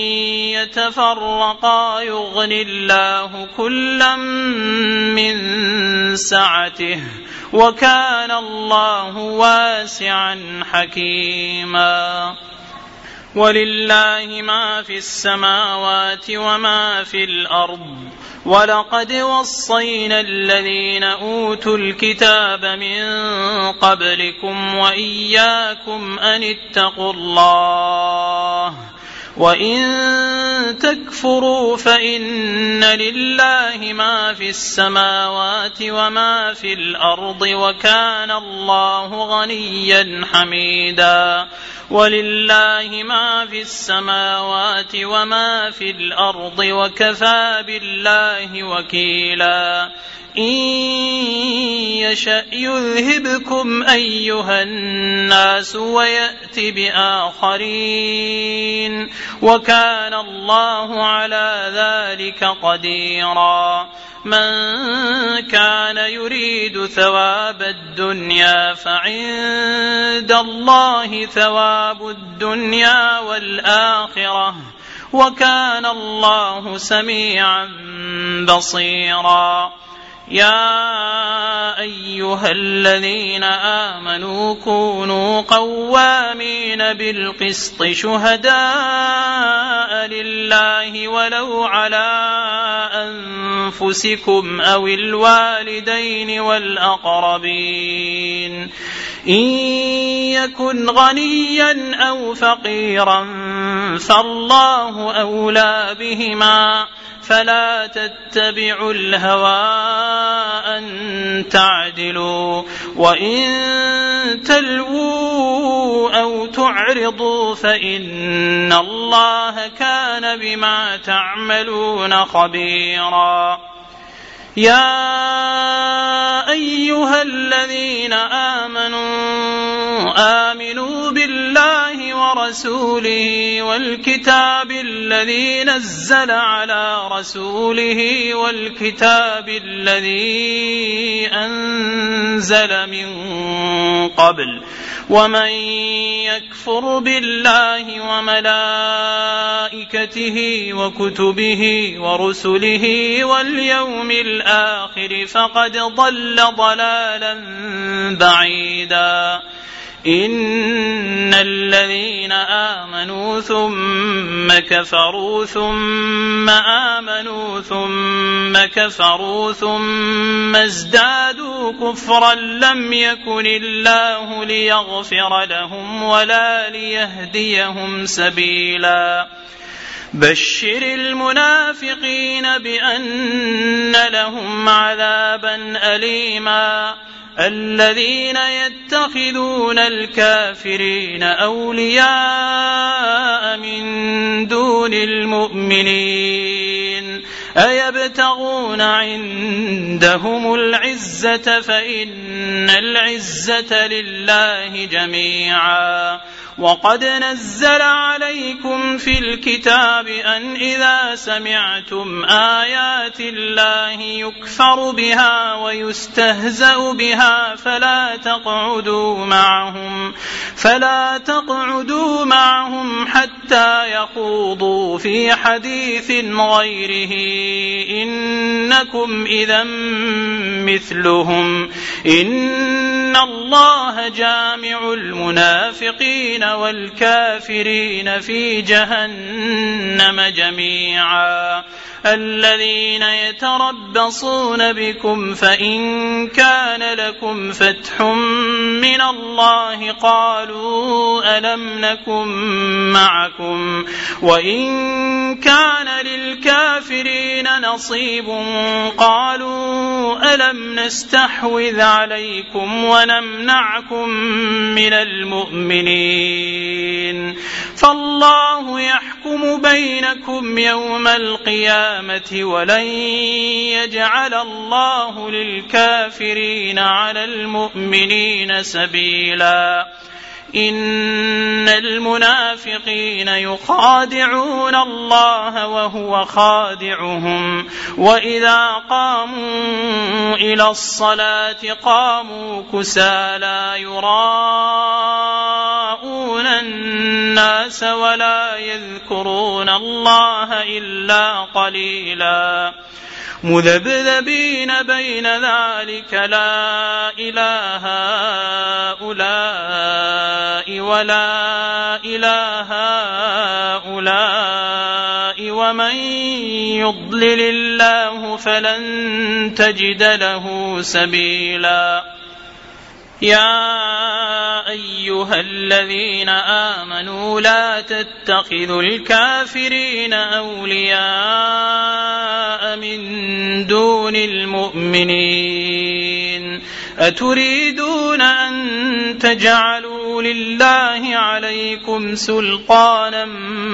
يتفرقا يغن الله كلا من سعته وكان الله واسعا حكيما ولله ما في السماوات وما في الأرض ولقد وصينا الذين أوتوا الكتاب من قبلكم وإياكم أن اتقوا الله وإن تكفروا فإن لله ما في السماوات وما في الأرض وكان الله غنيا حميدا ولله ما في السماوات وما في الأرض وكفى بالله وكيلا إن يشأ يذهبكم أيها الناس ويأت بآخرين وكان الله على ذلك قديرا من كان يريد ثواب الدنيا فعند الله ثواب الدنيا والآخرة وكان الله سميعا بصيرا. يا أيها الذين آمنوا كونوا قوامين بالقسط شهداء لله ولو على أنفسكم أو الوالدين والأقربين إن يكن غنيا أو فقيرا فالله أولى بهما فلا تتبعوا الهوى أن تعدلوا وإن تلووا أو تعرضوا فإن الله كان بما تعملون خبيرا. يا أيها الذين آمنوا آمنوا بالله ورسوله والكتاب الذي نزل على رسوله والكتاب الذي أنزل من قبل ومن يكفر بالله وملائكته وكتبه ورسله واليوم الآخر فقد ضل ضلالا بعيدا. إن الذين آمنوا ثم كفروا ثم آمنوا ثم كفروا ثم ازدادوا كفرا لم يكن الله ليغفر لهم ولا ليهديهم سبيلا. بشر المنافقين بأن لهم عذابا أليما. الذين يتخذون الكافرين أولياء من دون المؤمنين أيبتغون عندهم العزة فإن العزة لله جميعا. وقد نزل عليكم في الكتاب أن إذا سمعتم آيات الله يكفر بها ويستهزأ بها فلا تقعدوا معهم فلا تقعدوا معهم حتى يخوضوا في حديث غيره إنكم إذا مثلهم إن الله جامع المنافقين والكافرين في جهنم جميعا. الذين يتربصون بكم فإن كان لكم فتح من الله قالوا ألم نكن معكم وإن كان للكافرين نصيب قالوا ألم نستحوذ عليكم ونمنعكم من المؤمنين فالله يحكم بينكم يوم القيامة ولن يجعل الله للكافرين على المؤمنين سبيلا. إن المنافقين يخادعون الله وهو خادعهم وإذا قاموا إلى الصلاة قاموا كسالى يراءون الناس ولا يذكرون الله إلا قليلا. مذبذبين بين ذلك لا إله هؤلاء ولا إله هؤلاء ومن يضلل الله فلن تجد له سبيلا. يا أيها الذين آمنوا لا تتخذوا الكافرين أولياء من دون المؤمنين أتريدون أن تجعلوا لله عليكم سلطانا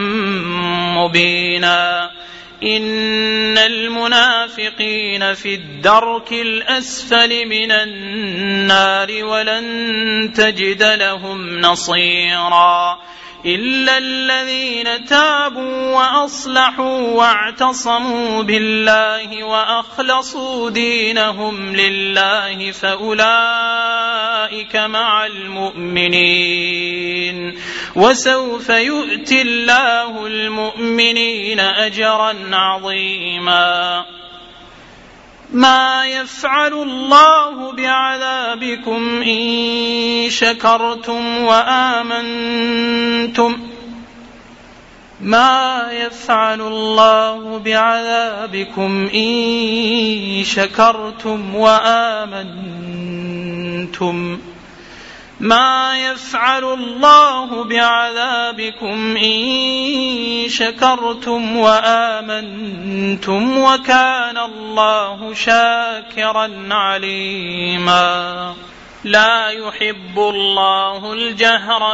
مبينا. إن المنافقين في الدرك الأسفل من النار ولن تجد لهم نصيرا. إلا الذين تابوا وأصلحوا واعتصموا بالله وأخلصوا دينهم لله فأولئك مع المؤمنين وسوف يؤتي الله المؤمنين أجرا عظيما. ما يفعل الله بعذابكم إن شكرتم وآمنتم ما يفعل الله بعذابكم إن شكرتم وآمنتم ما يفعل الله بعذابكم إن شكرتم وآمنتم وكان الله شاكرا عليما. لا يحب الله الجهر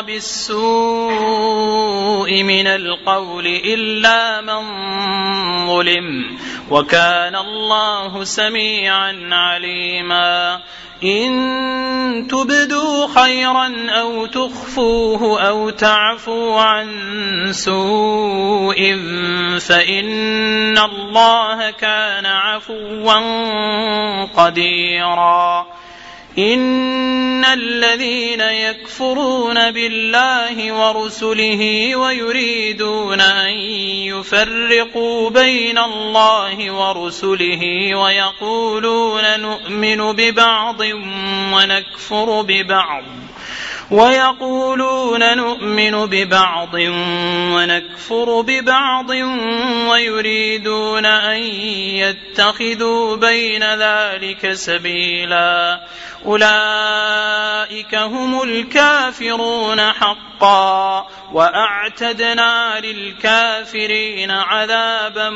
بالسوء من القول إلا من ظلم وكان الله سميعا عليما. إن تبدوا خيرا أو تخفوه أو تعفوا عن سوء فإن الله كان عفوا قديرا. إن الذين يكفرون بالله ورسله ويريدون أن يفرقوا بين الله ورسله ويقولون نؤمن ببعض ونكفر ببعض ويقولون نؤمن ببعض ونكفر ببعض ويريدون أن يتخذوا بين ذلك سبيلا أولئك هم الكافرون حقا وأعتدنا للكافرين عذابا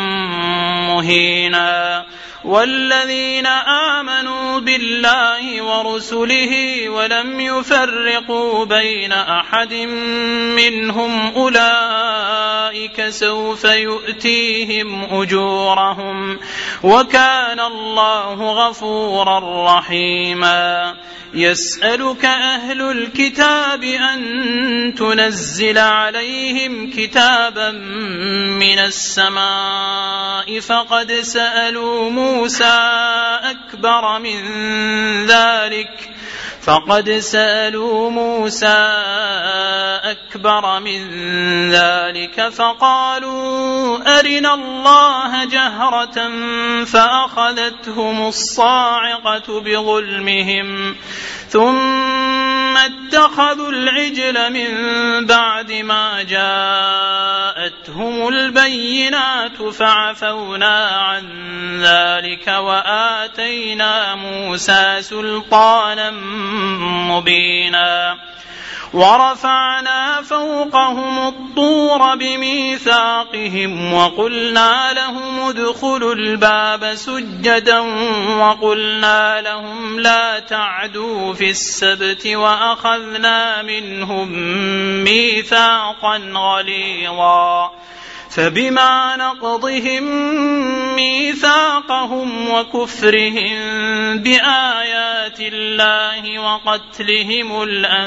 مهينا. والذين آمنوا بالله ورسله ولم يفرقوا بين أحد منهم أولئك سوف يؤتيهم أجورهم وكان الله غفورا رحيما. يسألك أهل الكتاب أن تنزل عليهم كتابا من السماء فقد سألوا موسى أكبر من ذلك فقد سألوا موسى أكبر من ذلك فقالوا أرنا الله جهرة فأخذتهم الصاعقة بظلمهم ثم اتخذوا العجل من بعد ما جاءتهم البينات فعفونا عن ذلك وآتينا موسى سلطانا مبينا. ورفعنا فوقهم الطور بميثاقهم وقلنا لهم ادخلوا الباب سجدا وقلنا لهم لا تعدوا في السبت وأخذنا منهم ميثاقا غليظا. فبما نقضهم ميثاقهم وكفرهم بآيات الله وقتلهم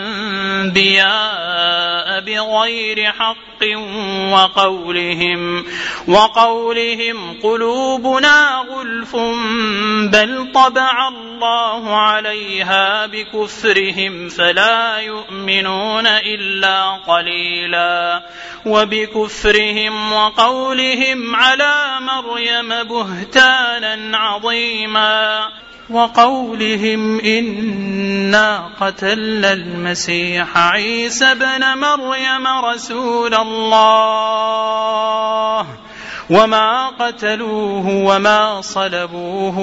الأنبياء بغير حق وقولهم, وقولهم قلوبنا غلف بل طبع الله عليها بكفرهم فلا يؤمنون إلا قليلا. وبكفرهم وقولهم على مريم بهتانا عظيما وقولهم إنا قتلنا المسيح عيسى بن مريم رسول الله وما قتلوه وما صلبوه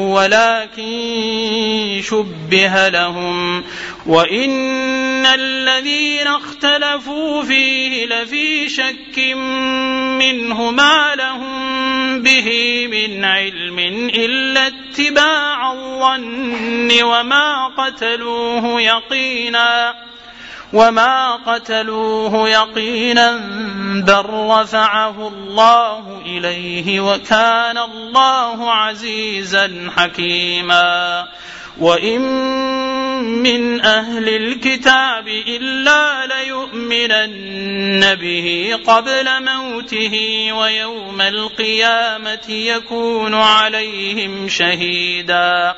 ولكن شبه لهم وإن الذين اختلفوا فيه لفي شك منه ما لهم به من علم إلا اتباع الظن وما قتلوه يقينا وما قتلوه يقينا بل رفعه الله إليه وكان الله عزيزا حكيما. وإن من أهل الكتاب إلا ليؤمنن به قبل موته ويوم القيامة يكون عليهم شهيدا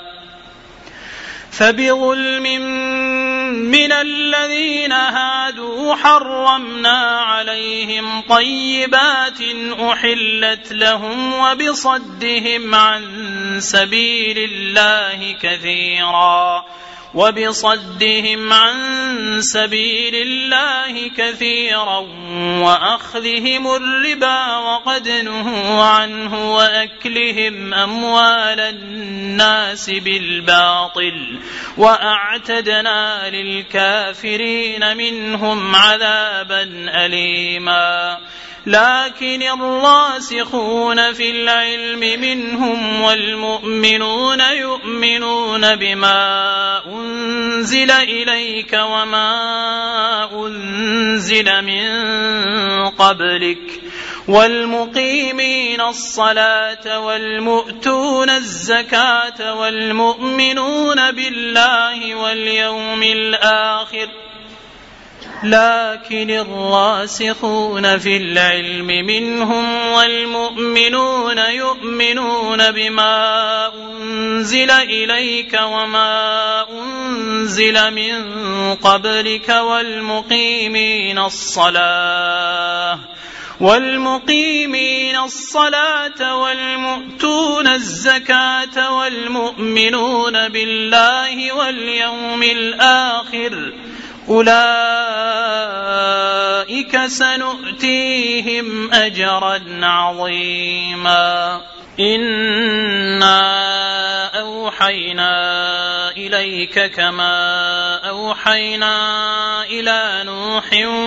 فبظلم من الذين هادوا حرمنا عليهم طيبات أحلت لهم وبصدهم عن سبيل الله كثيرا وبصدهم عن سبيل الله كثيرا وأخذهم الربا وقد نهوا عنه وأكلهم أموال الناس بالباطل وأعتدنا للكافرين منهم عذابا أليما لكن الراسخون في العلم منهم والمؤمنون يؤمنون بما أنزل إليك وما أنزل من قبلك والمقيمين الصلاة والمؤتون الزكاة والمؤمنون بالله واليوم الآخر لكن الراسخون في العلم منهم والمؤمنون يؤمنون بما أنزل إليك وما أنزل من قبلك والمقيمين الصلاة والمقيمين الصلاة والمؤتون الزكاة والمؤمنون بالله واليوم الآخر أولئك سنؤتيهم أجرا عظيما إنا أوحينا إليك كما أوحينا إلى نوح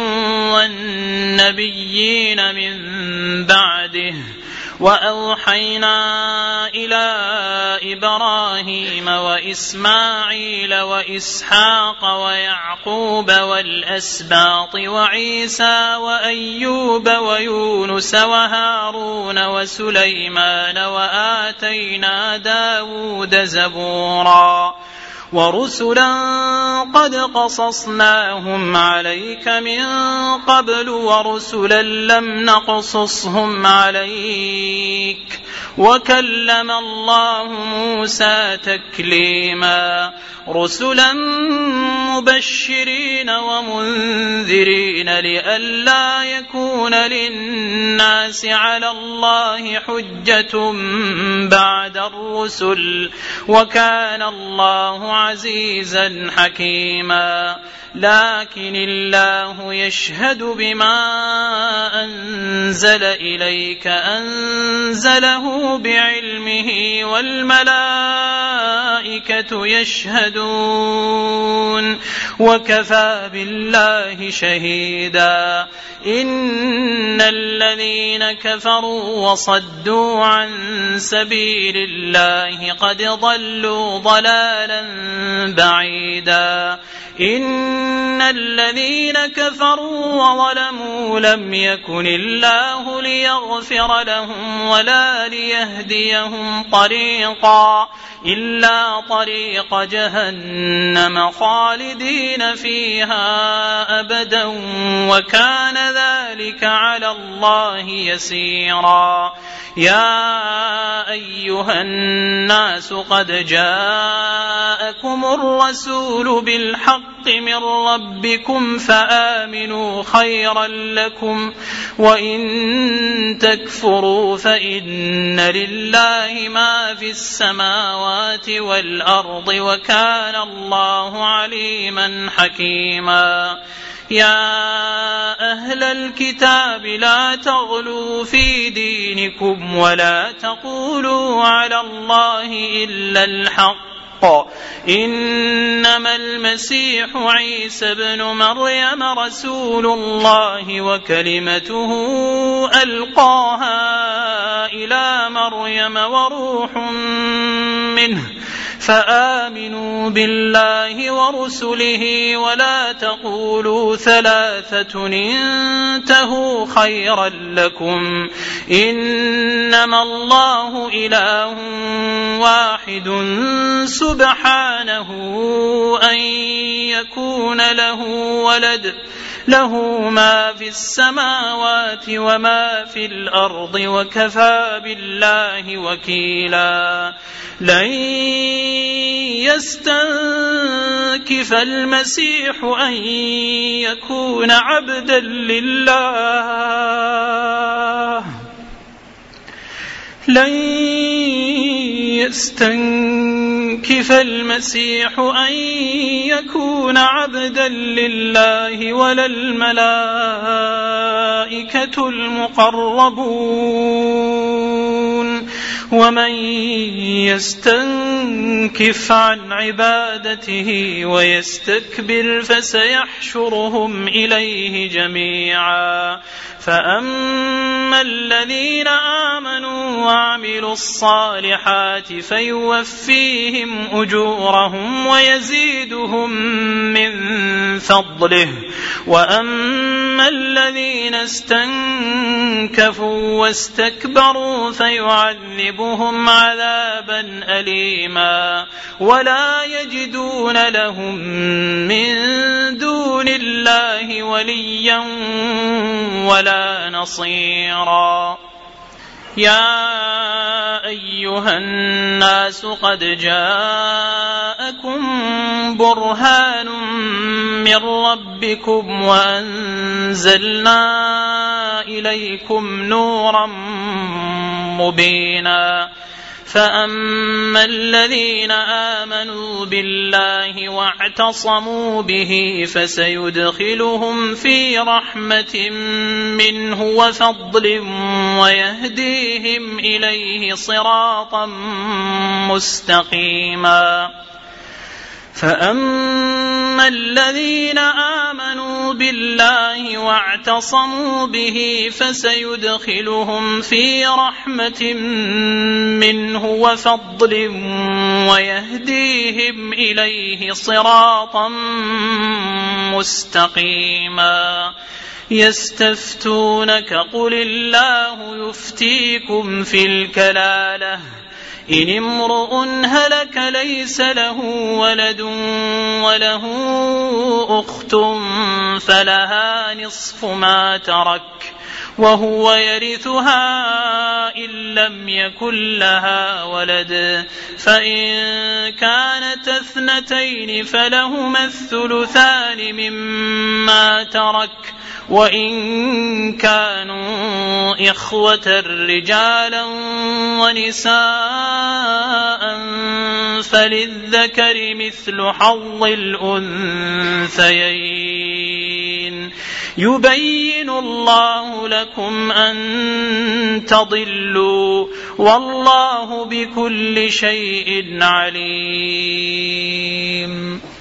والنبيين من بعده وأوحينا إلى إبراهيم وإسماعيل وإسحاق ويعقوب والأسباط وعيسى وأيوب ويونس وهارون وسليمان وآتينا داود زبورا ورسلا قد قصصناهم عليك من قبل ورسلا لم نقصصهم عليك وكلم الله موسى تكليما رسلا مبشرين ومنذرين لئلا يكون للناس على الله حجة بعد الرسل وكان الله عزيزا حكيما لكن الله يشهد بما أنزل إليك أنزله بعلمه والملائكة يشهدون وكفى بالله شهيدا إن الذين كفروا وصدوا عن سبيل الله قد ضلوا ضلالا بعيدا إن الذين كفروا وظلموا لم يكن الله ليغفر لهم ولا ليهديهم طريقا إلا طريق جهنم خالدين فيها أبدا وكان ذلك على الله يسيرا يا أيها الناس قد جاءكم الرسول بالحق من ربكم فآمنوا خيرا لكم وإن تكفروا فإن لله ما في السماوات والأرض وكان الله عليما حكيما يا أهل الكتاب لا تغلوا في دينكم ولا تقولوا على الله إلا الحق إنما المسيح عيسى بن مريم رسول الله وكلمته ألقاها إلى مريم وروح منه فآمنوا بالله ورسله ولا تقولوا ثلاثة انتهوا خيرا لكم إنما الله إله واحد سبحانه أن يكون له ولد له ما في السماوات وما في الأرض وكفى بالله وكيلا لن يستنكف المسيح أن يكون عبدا لله لن يستنكف المسيح أن يكون عبدا لله ولا الملائكة المقربون ومن يستنكف عن عبادته ويستكبر فسيحشرهم إليه جميعا فأما الذين آمنوا وعملوا الصالحات فيوفيهم أجورهم ويزيدهم من فضله وأما الذين استنكفوا واستكبروا فيعذبهم عذابا أليما ولا يجدون لهم من دون الله وليا ولا نصيرا يا أيها الناس قد جاءكم برهان من ربكم وأنزلنا إليكم نورا مبينا فأما الذين آمنوا بالله واعتصموا به فسيدخلهم في رحمة منه وفضل ويهديهم إليه صراطا مستقيما فأما الذين آمنوا بالله واعتصموا به فسيدخلهم في رحمة منه وفضل ويهديهم إليه صراطا مستقيما يستفتونك قل الله يفتيكم في الكلالة إن امرؤ هلك ليس له ولد وله أخت فلها نصف ما ترك وهو يرثها إن لم يكن لها ولد فإن كانت اثنتين فلهما الثلثان مما ترك وإن كانوا إخوة رجالا ونساء فللذكر مثل حظ الأنثيين يبين الله لكم أن تضلوا والله بكل شيء عليم.